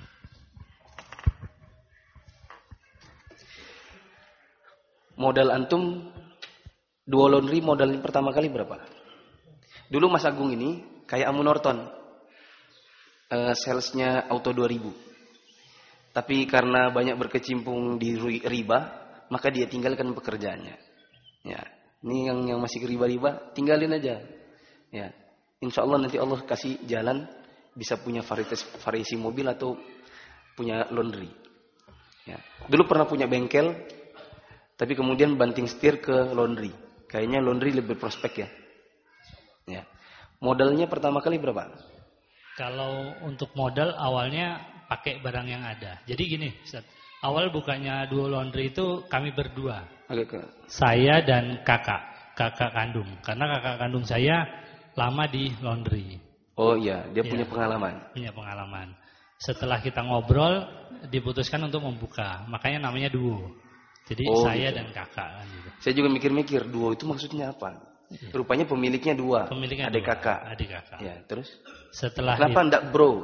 Modal antum duo laundry modal pertama kali berapa? Dulu Mas Agung ini kayak Amu Norton. Salesnya Auto 2000. Tapi karena banyak berkecimpung di riba, maka dia tinggalkan pekerjaannya. Ya, ini yang masih riba-riba, tinggalin aja. Ya. Insya Allah nanti Allah kasih jalan bisa punya variasi mobil atau punya laundry. Ya. Dulu pernah punya bengkel, tapi kemudian banting setir ke laundry. Kayaknya laundry lebih prospek ya. Ya. Modalnya pertama kali berapa? Kalau untuk modal awalnya pakai barang yang ada. Jadi gini, Ustaz. Awal bukanya duo laundry itu kami berdua. Saya dan kakak kandung. Karena kakak kandung saya lama di laundry. Oh iya, dia punya pengalaman. Punya pengalaman. Setelah kita ngobrol, diputuskan untuk membuka. Makanya namanya duo. Jadi saya gitu. Dan kakak kan gitu. Saya juga mikir-mikir, duo itu maksudnya apa? Iya. Rupanya pemiliknya dua. Pemiliknya adik dua. kakak. Adik kakak. Ya, terus? Setelah kenapa enggak bro?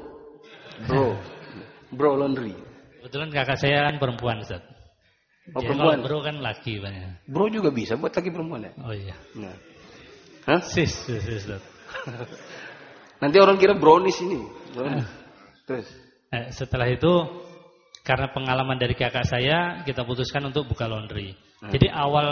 Bro laundry. Kebetulan kakak saya kan perempuan, Ustaz. Oh, perempuan. Bro kan laki banyak. Bro juga bisa buat laki perempuan ya? Oh iya. Nah. Hah? Sis, Ustaz. Nanti orang kira brownies ini. Terus. Setelah itu karena pengalaman dari kakak saya, kita putuskan untuk buka laundry. Jadi awal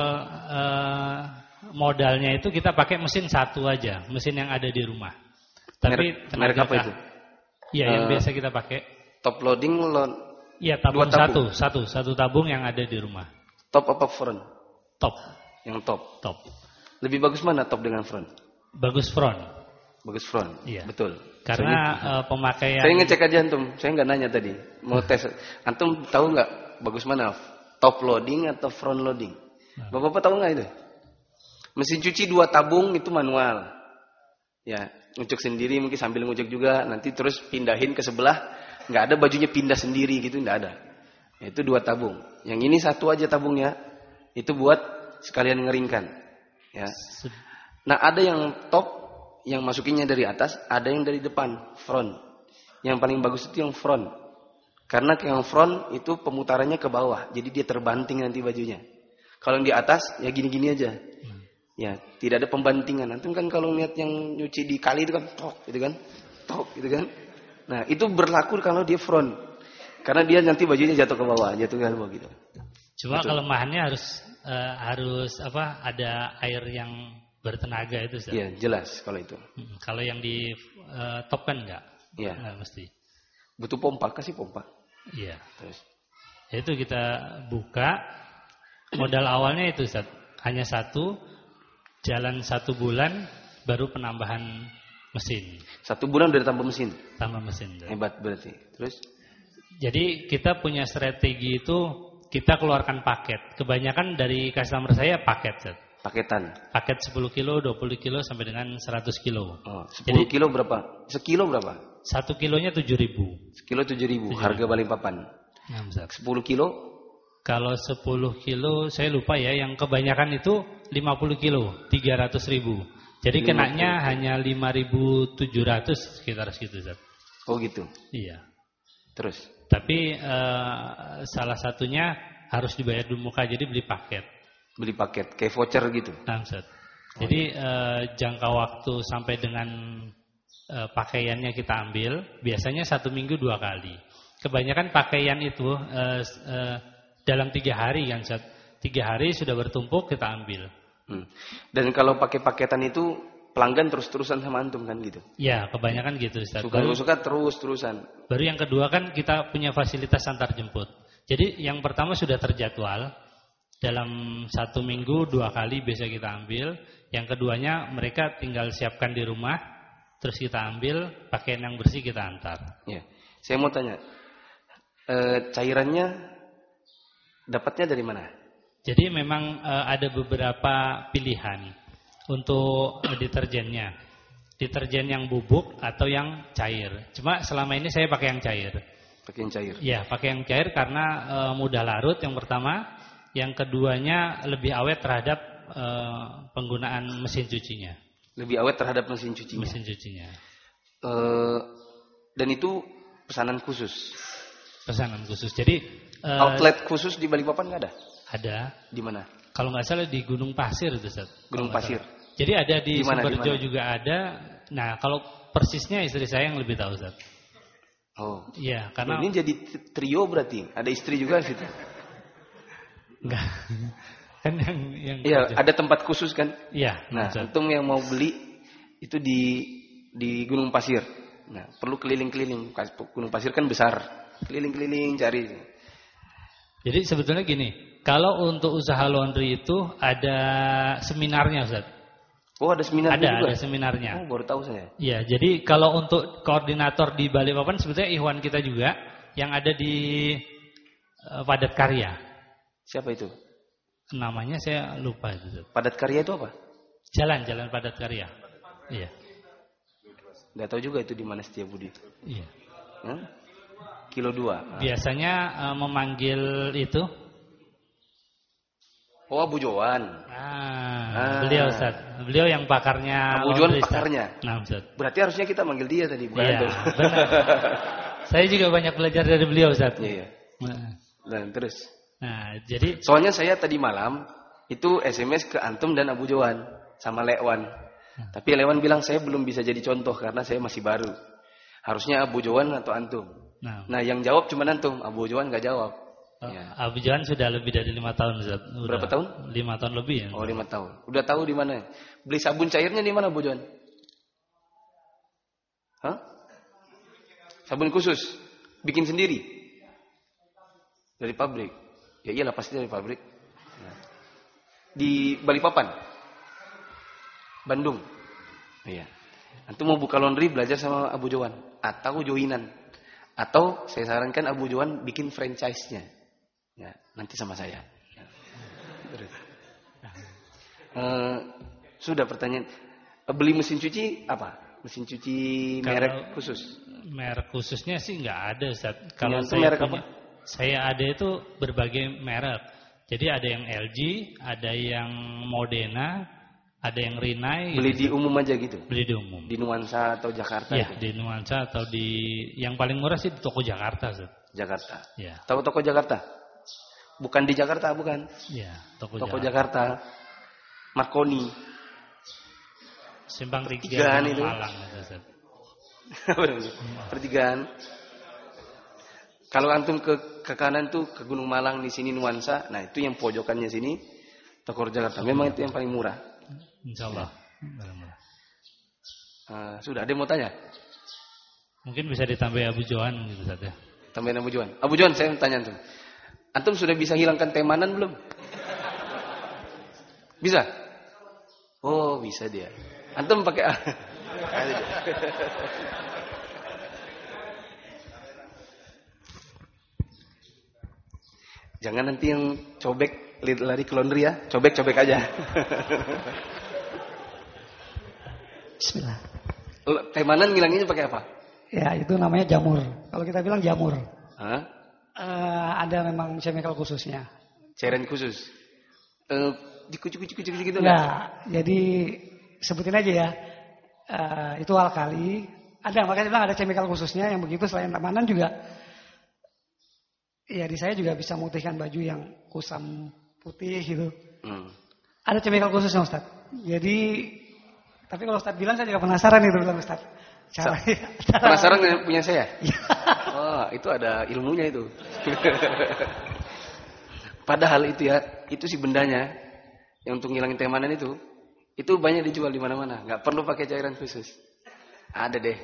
modalnya itu kita pakai mesin satu aja, mesin yang ada di rumah. Tapi merek apa itu? Iya, yang biasa kita pakai. Top loading Iya, tabung satu tabung yang ada di rumah. Top apa front? Top. Yang top. Top. Lebih bagus mana top dengan front? Bagus front. Bagus front. Iya. Betul. Karena pemakaian. Saya ngecek aja antum. Saya nggak nanya tadi. Mau tes. Antum tahu nggak bagus mana? Top loading atau front loading? Bapak-bapak tahu nggak itu? Mesin cuci 2 tabung itu manual. Ya, ngucek sendiri mungkin sambil ngucek juga. Nanti terus pindahin ke sebelah. Nggak ada bajunya pindah sendiri gitu, nggak ada. Itu 2 tabung. Yang ini 1 aja tabungnya. Itu buat sekalian ngeringkan. Ya. Nah ada yang top, yang masukinnya dari atas, ada yang dari depan, front. Yang paling bagus itu yang front. Karena yang front itu pemutarannya ke bawah, jadi dia terbanting nanti bajunya. Kalau yang di atas, ya gini-gini aja. Ya, tidak ada pembantingan. Nanti kan kalau lihat yang nyuci di kali itu kan, tok, gitu kan, tok, gitu kan. Nah itu berlaku kalau dia front. Karena dia nanti bajunya jatuh ke bawah, jatuh ke bawah gitu. Cuma kelemahannya harus ada air yang bertenaga itu. Iya, jelas kalau itu. Kalau yang di top kan enggak. Iya. Enggak mesti. Butuh pompa, kasih pompa. Iya. Terus. Itu kita buka. Modal awalnya itu Ustaz. Hanya 1, jalan 1 bulan baru penambahan mesin. 1 bulan udah tambah mesin. Tambah mesin. Hebat berarti. Terus? Jadi kita punya strategi itu kita keluarkan paket. Kebanyakan dari customer saya paket, Ustaz. Paketan. Paket 10 kilo, 20 kilo sampai dengan 100 kilo. Oh, 10 kilo berapa? Sekilo berapa? 1 kilonya 7.000. Sekilo 7.000 harga Balikpapan. 10 kilo? Kalau 10 kilo saya lupa ya, yang kebanyakan itu 50 kilo 300.000. Jadi kenanya hanya 5.700 sekitar segitu, Ustaz. Oh gitu. Iya. Terus? Tapi salah satunya harus dibayar dulu muka, jadi beli paket. Beli paket, kayak voucher gitu. Nah, Ustaz. Jadi jangka waktu sampai dengan pakaiannya kita ambil, biasanya 1 minggu 2 kali. Kebanyakan pakaian itu dalam 3 hari kan, Ustaz. 3 hari sudah bertumpuk kita ambil. Dan kalau pakai paketan itu pelanggan terus-terusan sama antum kan gitu? Ya, kebanyakan gitu, Ustaz. Suka terus-terusan. Baru yang kedua kan kita punya fasilitas antar jemput. Jadi yang pertama sudah terjadwal. Dalam 1 minggu 2 kali biasa kita ambil. Yang keduanya mereka tinggal siapkan di rumah, terus kita ambil, pakaian yang bersih kita antar. Ya, saya mau tanya, cairannya dapatnya dari mana? Jadi memang ada beberapa pilihan untuk deterjennya. Deterjen yang bubuk atau yang cair. Cuma selama ini saya pakai yang cair. Pakai yang cair? Ya, pakai yang cair karena mudah larut yang pertama. Yang keduanya lebih awet terhadap penggunaan mesin cucinya. Lebih awet terhadap mesin cucinya. Mesin cucinya. Dan itu pesanan khusus. Pesanan khusus. Jadi outlet khusus di Balikpapan nggak ada? Ada. Di mana? Kalau nggak salah di Gunung Pasir itu, Ustaz. Gunung Pasir. Jadi ada di Dimana? Sumberjo juga ada. Nah, kalau persisnya istri saya yang lebih tahu, Ustaz. Oh. Iya, karena ini jadi trio berarti. Ada istri juga di situ. Enggak. Kan yang iya, ada tempat khusus kan? Iya. Nah, antum yang mau beli itu di Gunung Pasir. Nah, perlu keliling-keliling. Gunung Pasir kan besar. Keliling-keliling cari. Jadi sebetulnya gini, kalau untuk usaha laundry itu ada seminarnya, Ustaz. Oh, ada seminarnya juga? Ada seminarnya. Oh, baru tahu saya. Iya, jadi kalau untuk koordinator di Balikpapan sebetulnya Ikhwan kita juga yang ada di Padat Karya. Siapa itu? Namanya saya lupa itu. Padat Karya itu apa? Jalan Padat Karya. Iya. Nggak tahu juga itu di mana Setiabudi. Iya. Kilo 2. Biasanya memanggil itu. Oh, Abu Joan. Beliau, Ustaz. Beliau yang pakarnya. Abu Joan pakarnya. Nah, Ustaz. Berarti harusnya kita manggil dia tadi, bukan itu. Benar. Saya juga banyak belajar dari beliau, Ustaz. Iya. Dan terus. Nah, jadi soalnya saya tadi malam itu SMS ke antum dan Abu Joan sama Lewan. Tapi Lewan bilang saya belum bisa jadi contoh karena saya masih baru. Harusnya Abu Joan atau antum. Nah, yang jawab cuma antum, Abu Joan enggak jawab. Ya. Abu Joan sudah lebih dari 5 tahun, Ustaz. Berapa tahun? 5 tahun lebih ya. Oh, 5 tahun. Udah tahu di mana? Beli sabun cairnya di mana, Abu Joan? Hah? Sabun khusus. Bikin sendiri. Dari pabrik. Ya iyalah pasti dari pabrik. Di Balikpapan. Bandung. Iya. Antum mau buka laundry belajar sama Abu Joan atau joinan. Atau saya sarankan Abu Joan bikin franchise-nya. Ya, nanti sama saya. Sudah pertanyaan. Beli mesin cuci apa? Mesin cuci merek khusus? Merek khususnya sih nggak ada, Ustaz. Kalau saya merek apa? Saya ada itu berbagai merek. Jadi ada yang LG, ada yang Modena, ada yang Rinnai. Beli di umum aja gitu? Beli di umum. Di Nuansa atau Jakarta? Iya, di Nuansa atau di yang paling murah sih di toko Jakarta, Ustaz. Jakarta. Iya. Tahu toko Jakarta? Bukan di Jakarta, bukan? Iya, toko Jakarta. Marconi. Simpang 3 itu. Malang, Ustaz. Pertigaan. Kalau antum ke kanan tuh ke Gunung Malang, di sini Nuansa. Nah, itu yang pojokannya sini toko Jakarta. Memang itu yang paling murah. Insyaallah. Sudah ada yang mau tanya? Mungkin bisa ditambah Abu Joan gitu saja. Tambahin Abu Joan. Abu Joan, saya tanya antum. Antum sudah bisa hilangkan temanan belum? Bisa? Oh, bisa dia. Antum pakai Jangan nanti yang cobek lari ke laundry ya. Cobek-cobek aja. Bismillah. Temanan ngilanginnya pakai apa? Ya, itu namanya jamur. Kalau kita bilang jamur. Hah? Ada memang chemical khususnya. Cairan khusus. Dikucuk-kucuk gitu enggak? Jadi sebutin aja ya. Itu alkali. Ada, makanya bilang ada chemical khususnya yang begitu. Selain temanan juga, ya di saya juga bisa memutihkan baju yang kusam putih gitu. Ada chemical khususnya Ustaz. Jadi, tapi kalau Ustaz bilang saya juga penasaran itu bilang Ustaz. Penasaran dengan punya saya? Oh, itu ada ilmunya itu. Padahal itu ya, itu si bendanya yang untuk ngilangin temanan itu banyak dijual di mana-mana. Nggak perlu pakai cairan khusus. Ada deh.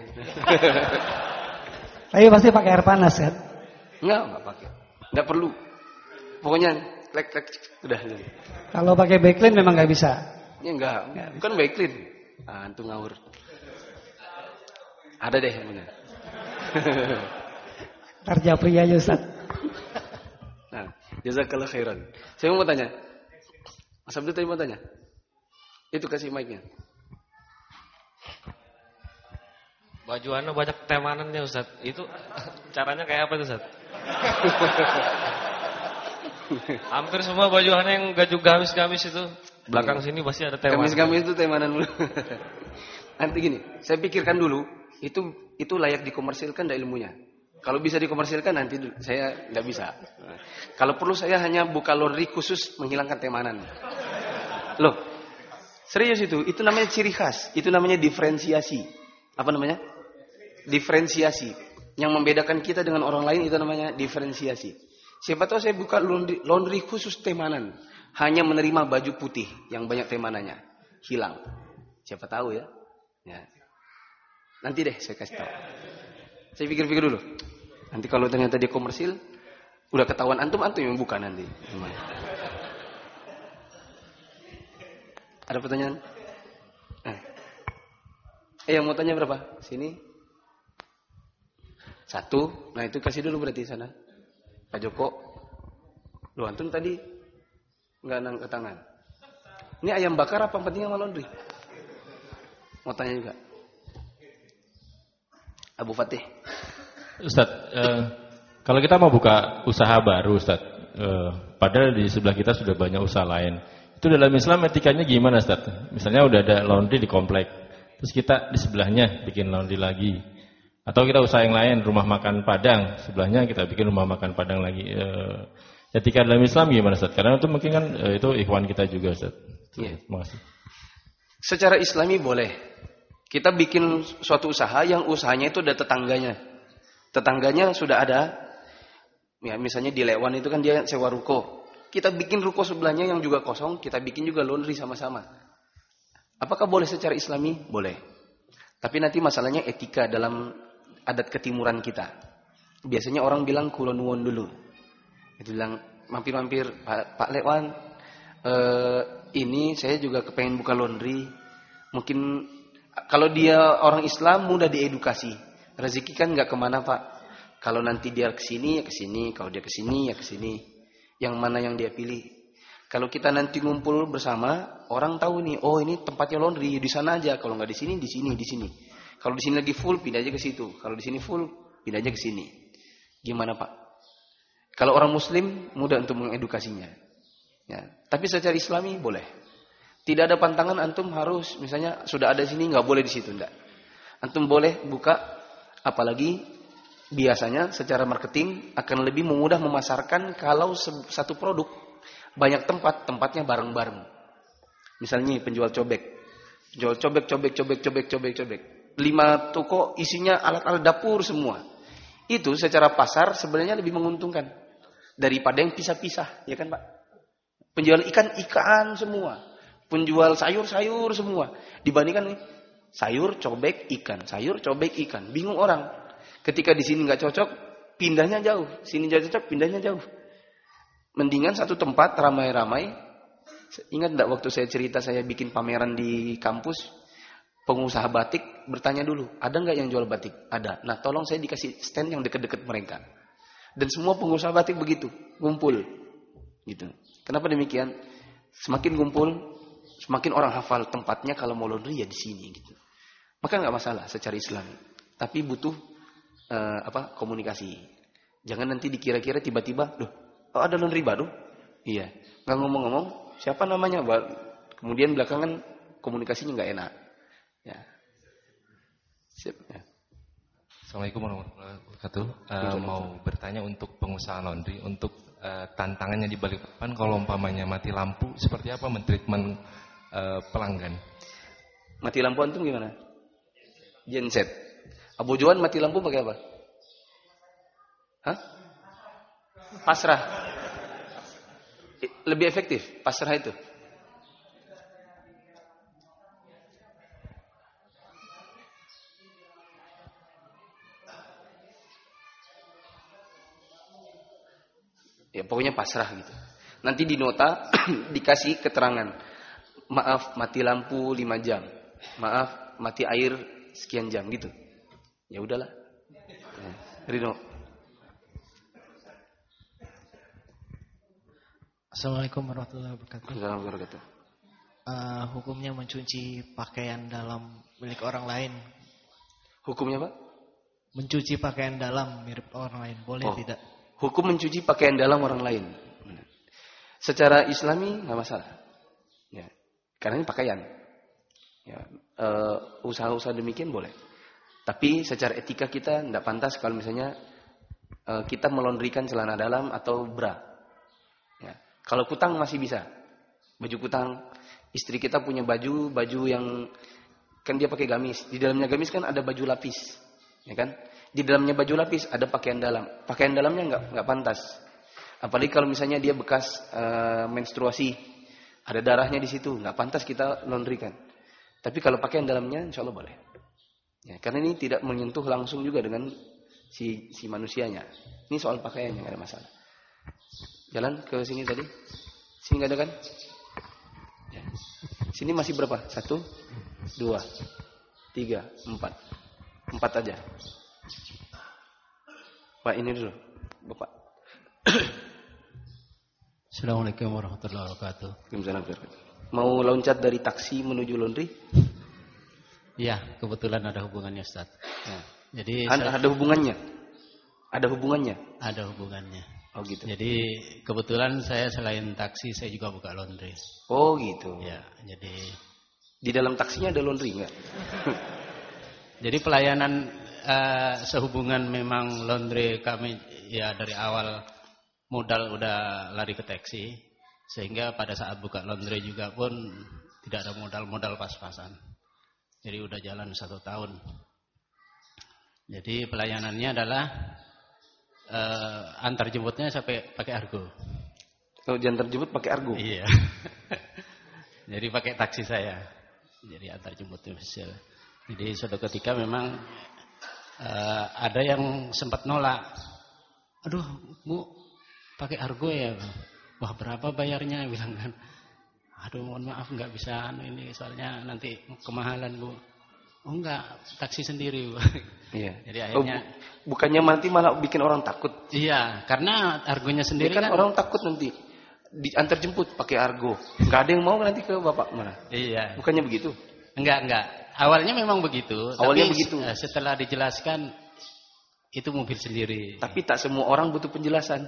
Tapi pasti pakai air panas kan? Nggak pakai. Nggak perlu. Pokoknya klek udah. Kalau pakai Baclean memang nggak bisa. Ya enggak. Bukan Baclean. Antum ngawur. Ada deh benar. Tarjapri aja Ustaz. Nah, jazakallah khairan. Saya mau tanya. Mas Abdul tadi mau tanya. Itu kasih mic-nya. Baju Anda banyak temanannya Ustaz. Itu caranya kayak apa tuh Ustaz? Hampir semua baju Anda yang gamis-gamis itu belakang sini pasti ada temanan. Gamis-gamis itu temanan dulu. Nanti gini, saya pikirkan dulu, itu layak dikomersilkan enggak ilmunya. Kalau bisa dikomersilkan nanti saya enggak bisa. Kalau perlu saya hanya buka laundry khusus menghilangkan temanan. Loh. Serius itu namanya ciri khas, itu namanya diferensiasi. Apa namanya? Diferensiasi. Yang membedakan kita dengan orang lain itu namanya diferensiasi. Siapa tahu saya buka laundry khusus temanan, hanya menerima baju putih yang banyak temanannya, hilang. Siapa tahu ya. Ya. Nanti deh saya kasih tahu. Saya pikir-pikir dulu. Nanti kalau ternyata dia komersil, udah ketahuan antum yang buka nanti. Ada pertanyaan? Yang mau tanya berapa? Sini. 1. Nah itu kasih dulu berarti sana. Pak Joko. Loh antum tadi nggak angkat tangan. Ini ayam bakar apa pentingnya sama laundry? Mau tanya juga. Abu Fatih. Ustaz, kalau kita mau buka usaha baru Ustaz, padahal di sebelah kita sudah banyak usaha lain. Itu dalam Islam etikanya gimana Ustaz? Misalnya udah ada laundry di komplek, terus kita di sebelahnya bikin laundry lagi. Atau kita usaha yang lain, rumah makan Padang, sebelahnya kita bikin rumah makan Padang lagi. Etika dalam Islam gimana Ustaz? Karena itu mungkin kan itu ikhwan kita juga Ustaz. Iya. Terima kasih. Secara Islami boleh. Kita bikin suatu usaha yang usahanya itu ada tetangganya. Tetangganya sudah ada. Ya, misalnya di Lewan itu kan dia sewa ruko. Kita bikin ruko sebelahnya yang juga kosong, kita bikin juga laundry sama-sama. Apakah boleh secara Islami? Boleh. Tapi nanti masalahnya etika dalam adat ketimuran kita. Biasanya orang bilang kulonuwon dulu. Itu bilang mampir-mampir Pak Lewan, ini saya juga kepengen buka laundry. Mungkin kalau dia orang Islam mudah diedukasi. Rezeki kan nggak kemana Pak. Kalau nanti dia kesini ya kesini, kalau dia kesini ya kesini. Yang mana yang dia pilih. Kalau kita nanti ngumpul bersama, orang tahu nih, oh ini tempatnya laundry di sana aja. Kalau nggak di sini, di sini, di sini. Kalau di sini lagi full, pindah aja ke situ. Kalau di sini full, pindah aja ke sini. Gimana Pak? Kalau orang Muslim mudah untuk mengedukasinya. Ya. Tapi secara Islami boleh. Tidak ada pantangan antum harus, misalnya sudah ada di sini, nggak boleh di situ, enggak. Antum boleh buka, apalagi biasanya secara marketing akan lebih memudah memasarkan kalau satu produk banyak tempatnya bareng-bareng. Misalnya penjual cobek. Jual cobek. 5 toko isinya alat-alat dapur semua. Itu secara pasar sebenarnya lebih menguntungkan daripada yang pisah-pisah, ya kan Pak? Penjual ikan semua. Penjual sayur semua. Dibandingkan nih, sayur, cobek, ikan. Bingung orang. Ketika di sini nggak cocok, pindahnya jauh. Sini nggak cocok, pindahnya jauh. Mendingan satu tempat ramai-ramai. Ingat nggak waktu saya cerita saya bikin pameran di kampus, pengusaha batik bertanya dulu, ada nggak yang jual batik? Ada. Nah, tolong saya dikasih stand yang dekat-dekat mereka. Dan semua pengusaha batik begitu, ngumpul, gitu. Kenapa demikian? Semakin ngumpul, semakin orang hafal tempatnya kalau mau laundry ya di sini, gitu. Maka nggak masalah secara Islam. Tapi butuh komunikasi. Jangan nanti dikira-kira tiba-tiba, ada laundry baru? Iya. Nggak ngomong-ngomong, siapa namanya? Kemudian belakangan komunikasinya nggak enak. Ya. Siap. Ya. Assalamualaikum warahmatullahi wabarakatuh. Mau bertanya untuk pengusaha laundry, untuk tantangannya di Balikpapan kalau umpamanya mati lampu, seperti apa mentreatment pelanggan? Mati lampu antum gimana? Genset. Abu Johan mati lampu pakai apa? Hah? Pasrah. Lebih efektif pasrah itu. Ya pokoknya pasrah gitu. Nanti di nota dikasih keterangan. Maaf mati lampu 5 jam. Maaf mati air sekian jam gitu. Ya udahlah. Rino. Assalamualaikum warahmatullahi wabarakatuh. Assalamualaikum warahmatullahi wabarakatuh. Hukumnya mencuci pakaian dalam milik orang lain. Hukumnya Pak? Mencuci pakaian dalam milik orang lain. Boleh tidak? Hukum mencuci pakaian dalam orang lain. Secara Islami nggak masalah. Ya. Karena ini pakaian. Ya. Usaha-usaha demikian boleh. Tapi secara etika kita tidak pantas kalau misalnya kita melondrikan celana dalam atau bra. Ya. Kalau kutang masih bisa. Baju kutang. Istri kita punya baju yang kan dia pakai gamis. Di dalamnya gamis kan ada baju lapis. Ya kan? Di dalamnya baju lapis ada pakaian dalam. Pakaian dalamnya nggak pantas. Apalagi kalau misalnya dia bekas menstruasi, ada darahnya di situ, nggak pantas kita laundrykan. Tapi kalau pakaian dalamnya, insya Allah boleh. Ya, karena ini tidak menyentuh langsung juga dengan si manusianya. Ini soal pakaiannya nggak ada masalah. Jalan ke sini tadi, sini nggak ada kan? Ya. Sini masih berapa? 1, 2, 3, 4 aja. Pak ini dulu, Bapak. Assalamualaikum warahmatullahi wabarakatuh. Mau loncat dari taksi menuju laundry? Iya, kebetulan ada hubungannya, Ustaz. Nah. Jadi ada hubungannya? Ada hubungannya? Ada hubungannya. Oh gitu. Jadi kebetulan saya selain taksi saya juga buka laundry. Oh gitu. Ya, jadi di dalam taksinya ada laundry enggak? Jadi pelayanan sehubungan memang laundry kami ya dari awal modal udah lari ke taksi, sehingga pada saat buka laundry juga pun tidak ada modal pas-pasan. Jadi udah jalan 1 tahun. Jadi pelayanannya adalah antar jemputnya sampai pakai argo. Kalau antar jemput pakai argo? Iya. Jadi pakai taksi saya. Jadi antar jemputnya official. Jadi suatu ketika memang ada yang sempat nolak. Aduh, Bu, pakai argo ya? Wah, berapa bayarnya? Bilang kan. Aduh, mohon maaf nggak bisa ini soalnya nanti kemahalan, Bu. Oh enggak, taksi sendiri, Bu. Iya. Jadi akhirnya bukannya nanti malah bikin orang takut. Iya, karena argonya sendiri kan orang takut nanti diantar jemput pakai argo. Enggak ada yang mau nanti ke Bapak mana? Iya. Bukannya begitu? Enggak. Awalnya memang begitu. Awalnya tapi begitu. Setelah dijelaskan itu mobil sendiri. Tapi tak semua orang butuh penjelasan.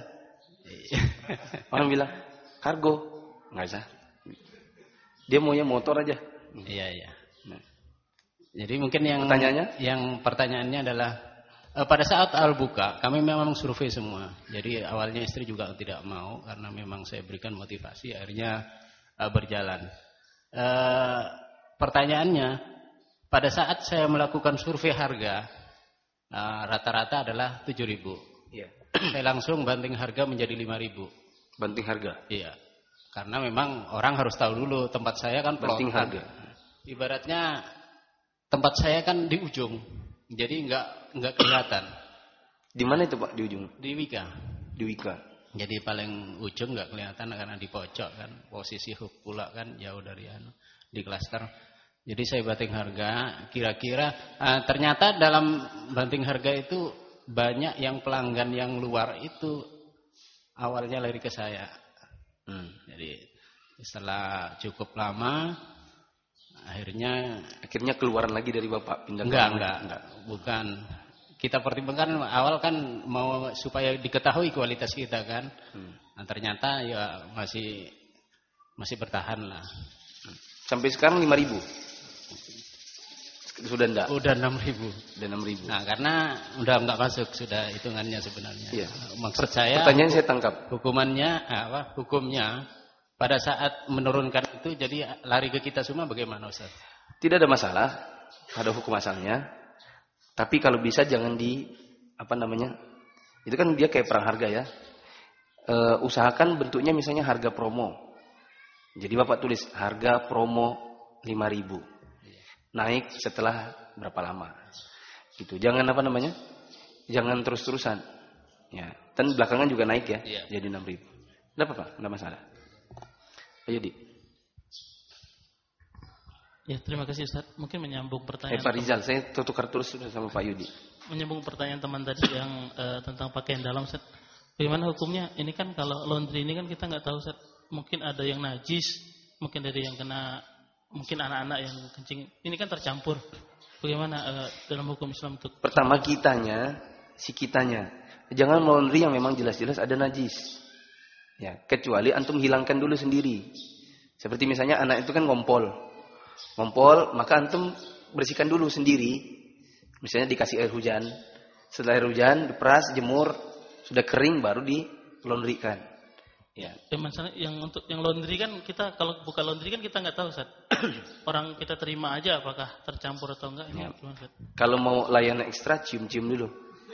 Orang bilang kargo, nggak usah. Dia maunya motor aja. Iya. Nah. Jadi mungkin yang pertanyaannya adalah pada saat awal buka kami memang survei semua. Jadi awalnya istri juga tidak mau karena memang saya berikan motivasi, akhirnya berjalan. Pertanyaannya, pada saat saya melakukan survei harga, rata-rata adalah 7.000. Iya. Saya langsung banting harga menjadi 5.000. Banting harga? Iya. Karena memang orang harus tahu dulu tempat saya kan banting harga. Ibaratnya tempat saya kan di ujung, jadi nggak kelihatan. Di mana itu Pak di ujung? Di Wika. Di Wika. Jadi paling ujung nggak kelihatan karena di pojok kan, posisi hook pula kan jauh dari di klaster. Jadi saya banting harga, kira-kira ternyata dalam banting harga itu banyak yang pelanggan yang luar itu awalnya lari ke saya. Jadi setelah cukup lama akhirnya keluaran lagi dari Bapak pindah. Enggak, bukan. kita pertimbangkan awal kan mau supaya diketahui kualitas kita kan. Nah, ternyata ya masih bertahan lah. Sampai sekarang 5.000. Sudah enggak? Udah 6.000. Udah 6.000. Nah, karena udah enggak masuk sudah hitungannya sebenarnya. Iya. Maksud saya pertanyaan saya tangkap. Hukumnya pada saat menurunkan itu jadi lari ke kita semua bagaimana Ustaz? Tidak ada masalah pada hukum asalnya. Tapi kalau bisa jangan itu kan dia kayak perang harga ya. Usahakan bentuknya misalnya harga promo. Jadi Bapak tulis harga promo 5.000. Naik setelah berapa lama. Gitu. Jangan jangan terus-terusan. Ya, dan belakangan juga naik ya. Iya. Jadi 6.000. Enggak apa-apa, enggak masalah. Ayo Di. Ya, terima kasih Ustaz. Mungkin menyambung pertanyaan Pak Rizal, saya tukar terus sama Pak Yudi. Menyambung pertanyaan teman tadi yang tentang pakaian dalam Ustaz. Bagaimana hukumnya? Ini kan kalau laundry ini kan kita nggak tahu Ustaz. Mungkin ada yang najis, mungkin dari yang kena, mungkin anak-anak yang kencing. Ini kan tercampur. Bagaimana dalam hukum Islam untuk? Pertama kitanya. Jangan laundry yang memang jelas-jelas ada najis. Ya, kecuali antum hilangkan dulu sendiri. Seperti misalnya anak itu kan ngompol, maka antum bersihkan dulu sendiri. Misalnya dikasih air hujan. Setelah air hujan diperas, jemur, sudah kering baru dilondrikan. Ya. Masalah untuk yang laundry kan kita kalau buka laundry kan kita nggak tahu Ustaz. Orang kita terima aja apakah tercampur atau enggak ini ya. Gimana, Ustaz? Kalau mau layanan ekstra cium-cium dulu.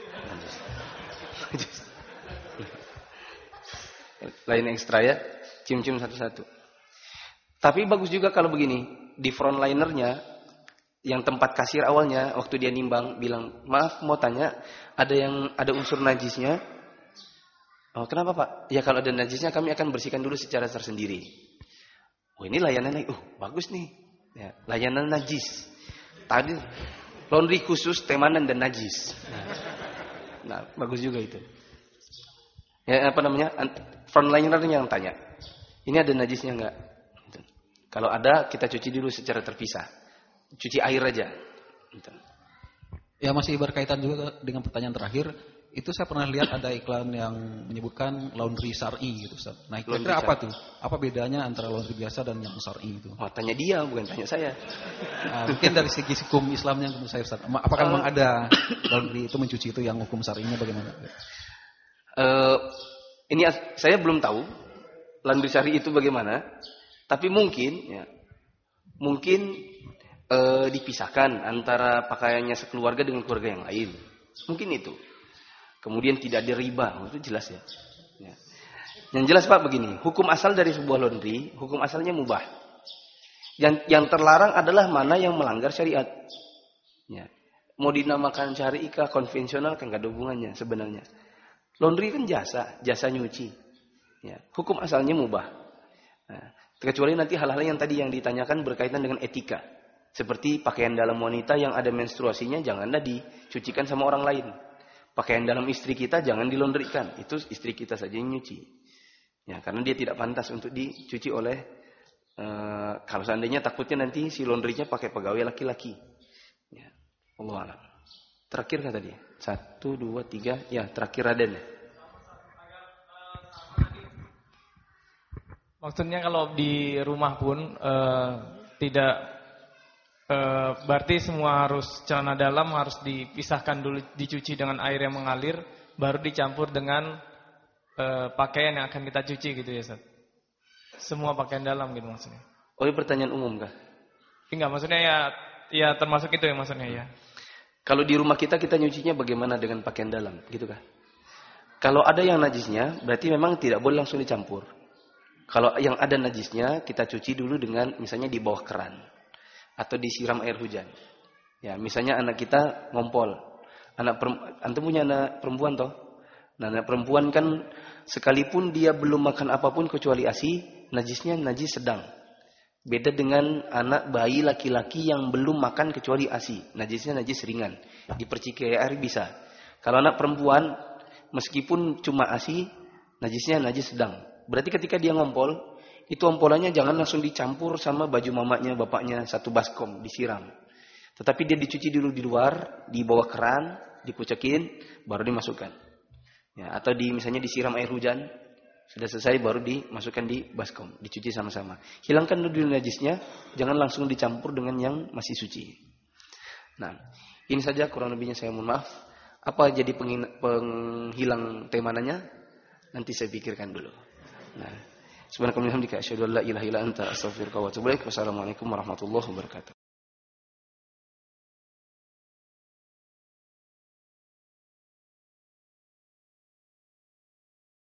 Layanan ekstra ya, cium-cium satu-satu. Tapi bagus juga kalau begini, di frontlinernya yang tempat kasir awalnya waktu dia nimbang bilang, "Maaf mau tanya, ada unsur najisnya?" "Oh, kenapa Pak?" "Ya kalau ada najisnya kami akan bersihkan dulu secara tersendiri." "Oh, ini layanan bagus nih." Ya, layanan najis. Tadi laundry khusus temanan dan najis. Nah, bagus juga itu. Ya frontlinernya yang tanya. "Ini ada najisnya enggak?" Kalau ada kita cuci dulu secara terpisah. Cuci air aja. Ya masih berkaitan juga dengan pertanyaan terakhir. Itu saya pernah lihat ada iklan yang menyebutkan laundry syar'i gitu Ustaz. Nah, kira-kira apa tuh? Apa bedanya antara laundry biasa dan yang syar'i itu? Oh, tanya dia bukan tanya saya. Nah, mungkin dari segi hukum Islamnya menurut saya Ustaz. Apakah memang ada laundry itu mencuci itu yang hukum syar'inya bagaimana? Ini saya belum tahu laundry syar'i itu bagaimana. Tapi mungkin dipisahkan antara pakaiannya sekeluarga dengan keluarga yang lain. Mungkin itu. Kemudian tidak ada riba, itu jelas ya. Yang jelas Pak begini, hukum asal dari sebuah laundry, hukum asalnya mubah. Yang terlarang adalah mana yang melanggar syariat. Ya. Mau dinamakan syar'i kah konvensional kan gak ada hubungannya sebenarnya. Laundry kan jasa nyuci. Ya. Hukum asalnya mubah. Nah, kecuali nanti hal-hal yang tadi yang ditanyakan berkaitan dengan etika. Seperti pakaian dalam wanita yang ada menstruasinya janganlah dicucikan sama orang lain. Pakaian dalam istri kita jangan dilondrikan. Itu istri kita saja yang nyuci. Ya, karena dia tidak pantas untuk dicuci oleh kalau seandainya takutnya nanti si laundrynya pakai pegawai laki-laki. Ya, Allah alam. Terakhir kan tadi? 1, 2, 3. Ya, terakhir Raden. Maksudnya kalau di rumah pun tidak berarti semua harus celana dalam harus dipisahkan dulu, dicuci dengan air yang mengalir, baru dicampur dengan pakaian yang akan kita cuci gitu ya Ustaz. Semua pakaian dalam gitu maksudnya. Oh, ini pertanyaan umum kah? Enggak, maksudnya ya termasuk itu ya maksudnya ya. Kalau di rumah kita nyucinya bagaimana dengan pakaian dalam, gitu kah? Kalau ada yang najisnya, berarti memang tidak boleh langsung dicampur. Kalau yang ada najisnya, kita cuci dulu dengan misalnya di bawah keran. Atau disiram air hujan. Ya, misalnya anak kita ngompol. Antum punya anak perempuan toh? Nah, anak perempuan kan sekalipun dia belum makan apapun kecuali ASI, najisnya najis sedang. Beda dengan anak bayi laki-laki yang belum makan kecuali ASI, najisnya najis ringan. Dipercikai air bisa. Kalau anak perempuan meskipun cuma ASI, najisnya najis sedang. Berarti ketika dia ngompol, itu ompolannya jangan langsung dicampur sama baju mamanya, bapaknya, satu baskom, disiram. Tetapi dia dicuci dulu di luar, di bawah keran, dipucekin, baru dimasukkan. Ya, atau misalnya disiram air hujan, sudah selesai baru dimasukkan di baskom, dicuci sama-sama. Hilangkan dulu najisnya, jangan langsung dicampur dengan yang masih suci. Nah, ini saja kurang lebihnya, saya mohon maaf. Apa jadi penghilang temananya? Nanti saya pikirkan dulu. Nah, subhanakallahumma wa bihamdika asyhadu an la ilaha illa anta astaghfiruka wa atubu ilaik. Wassalamualaikum warahmatullahi wabarakatuh.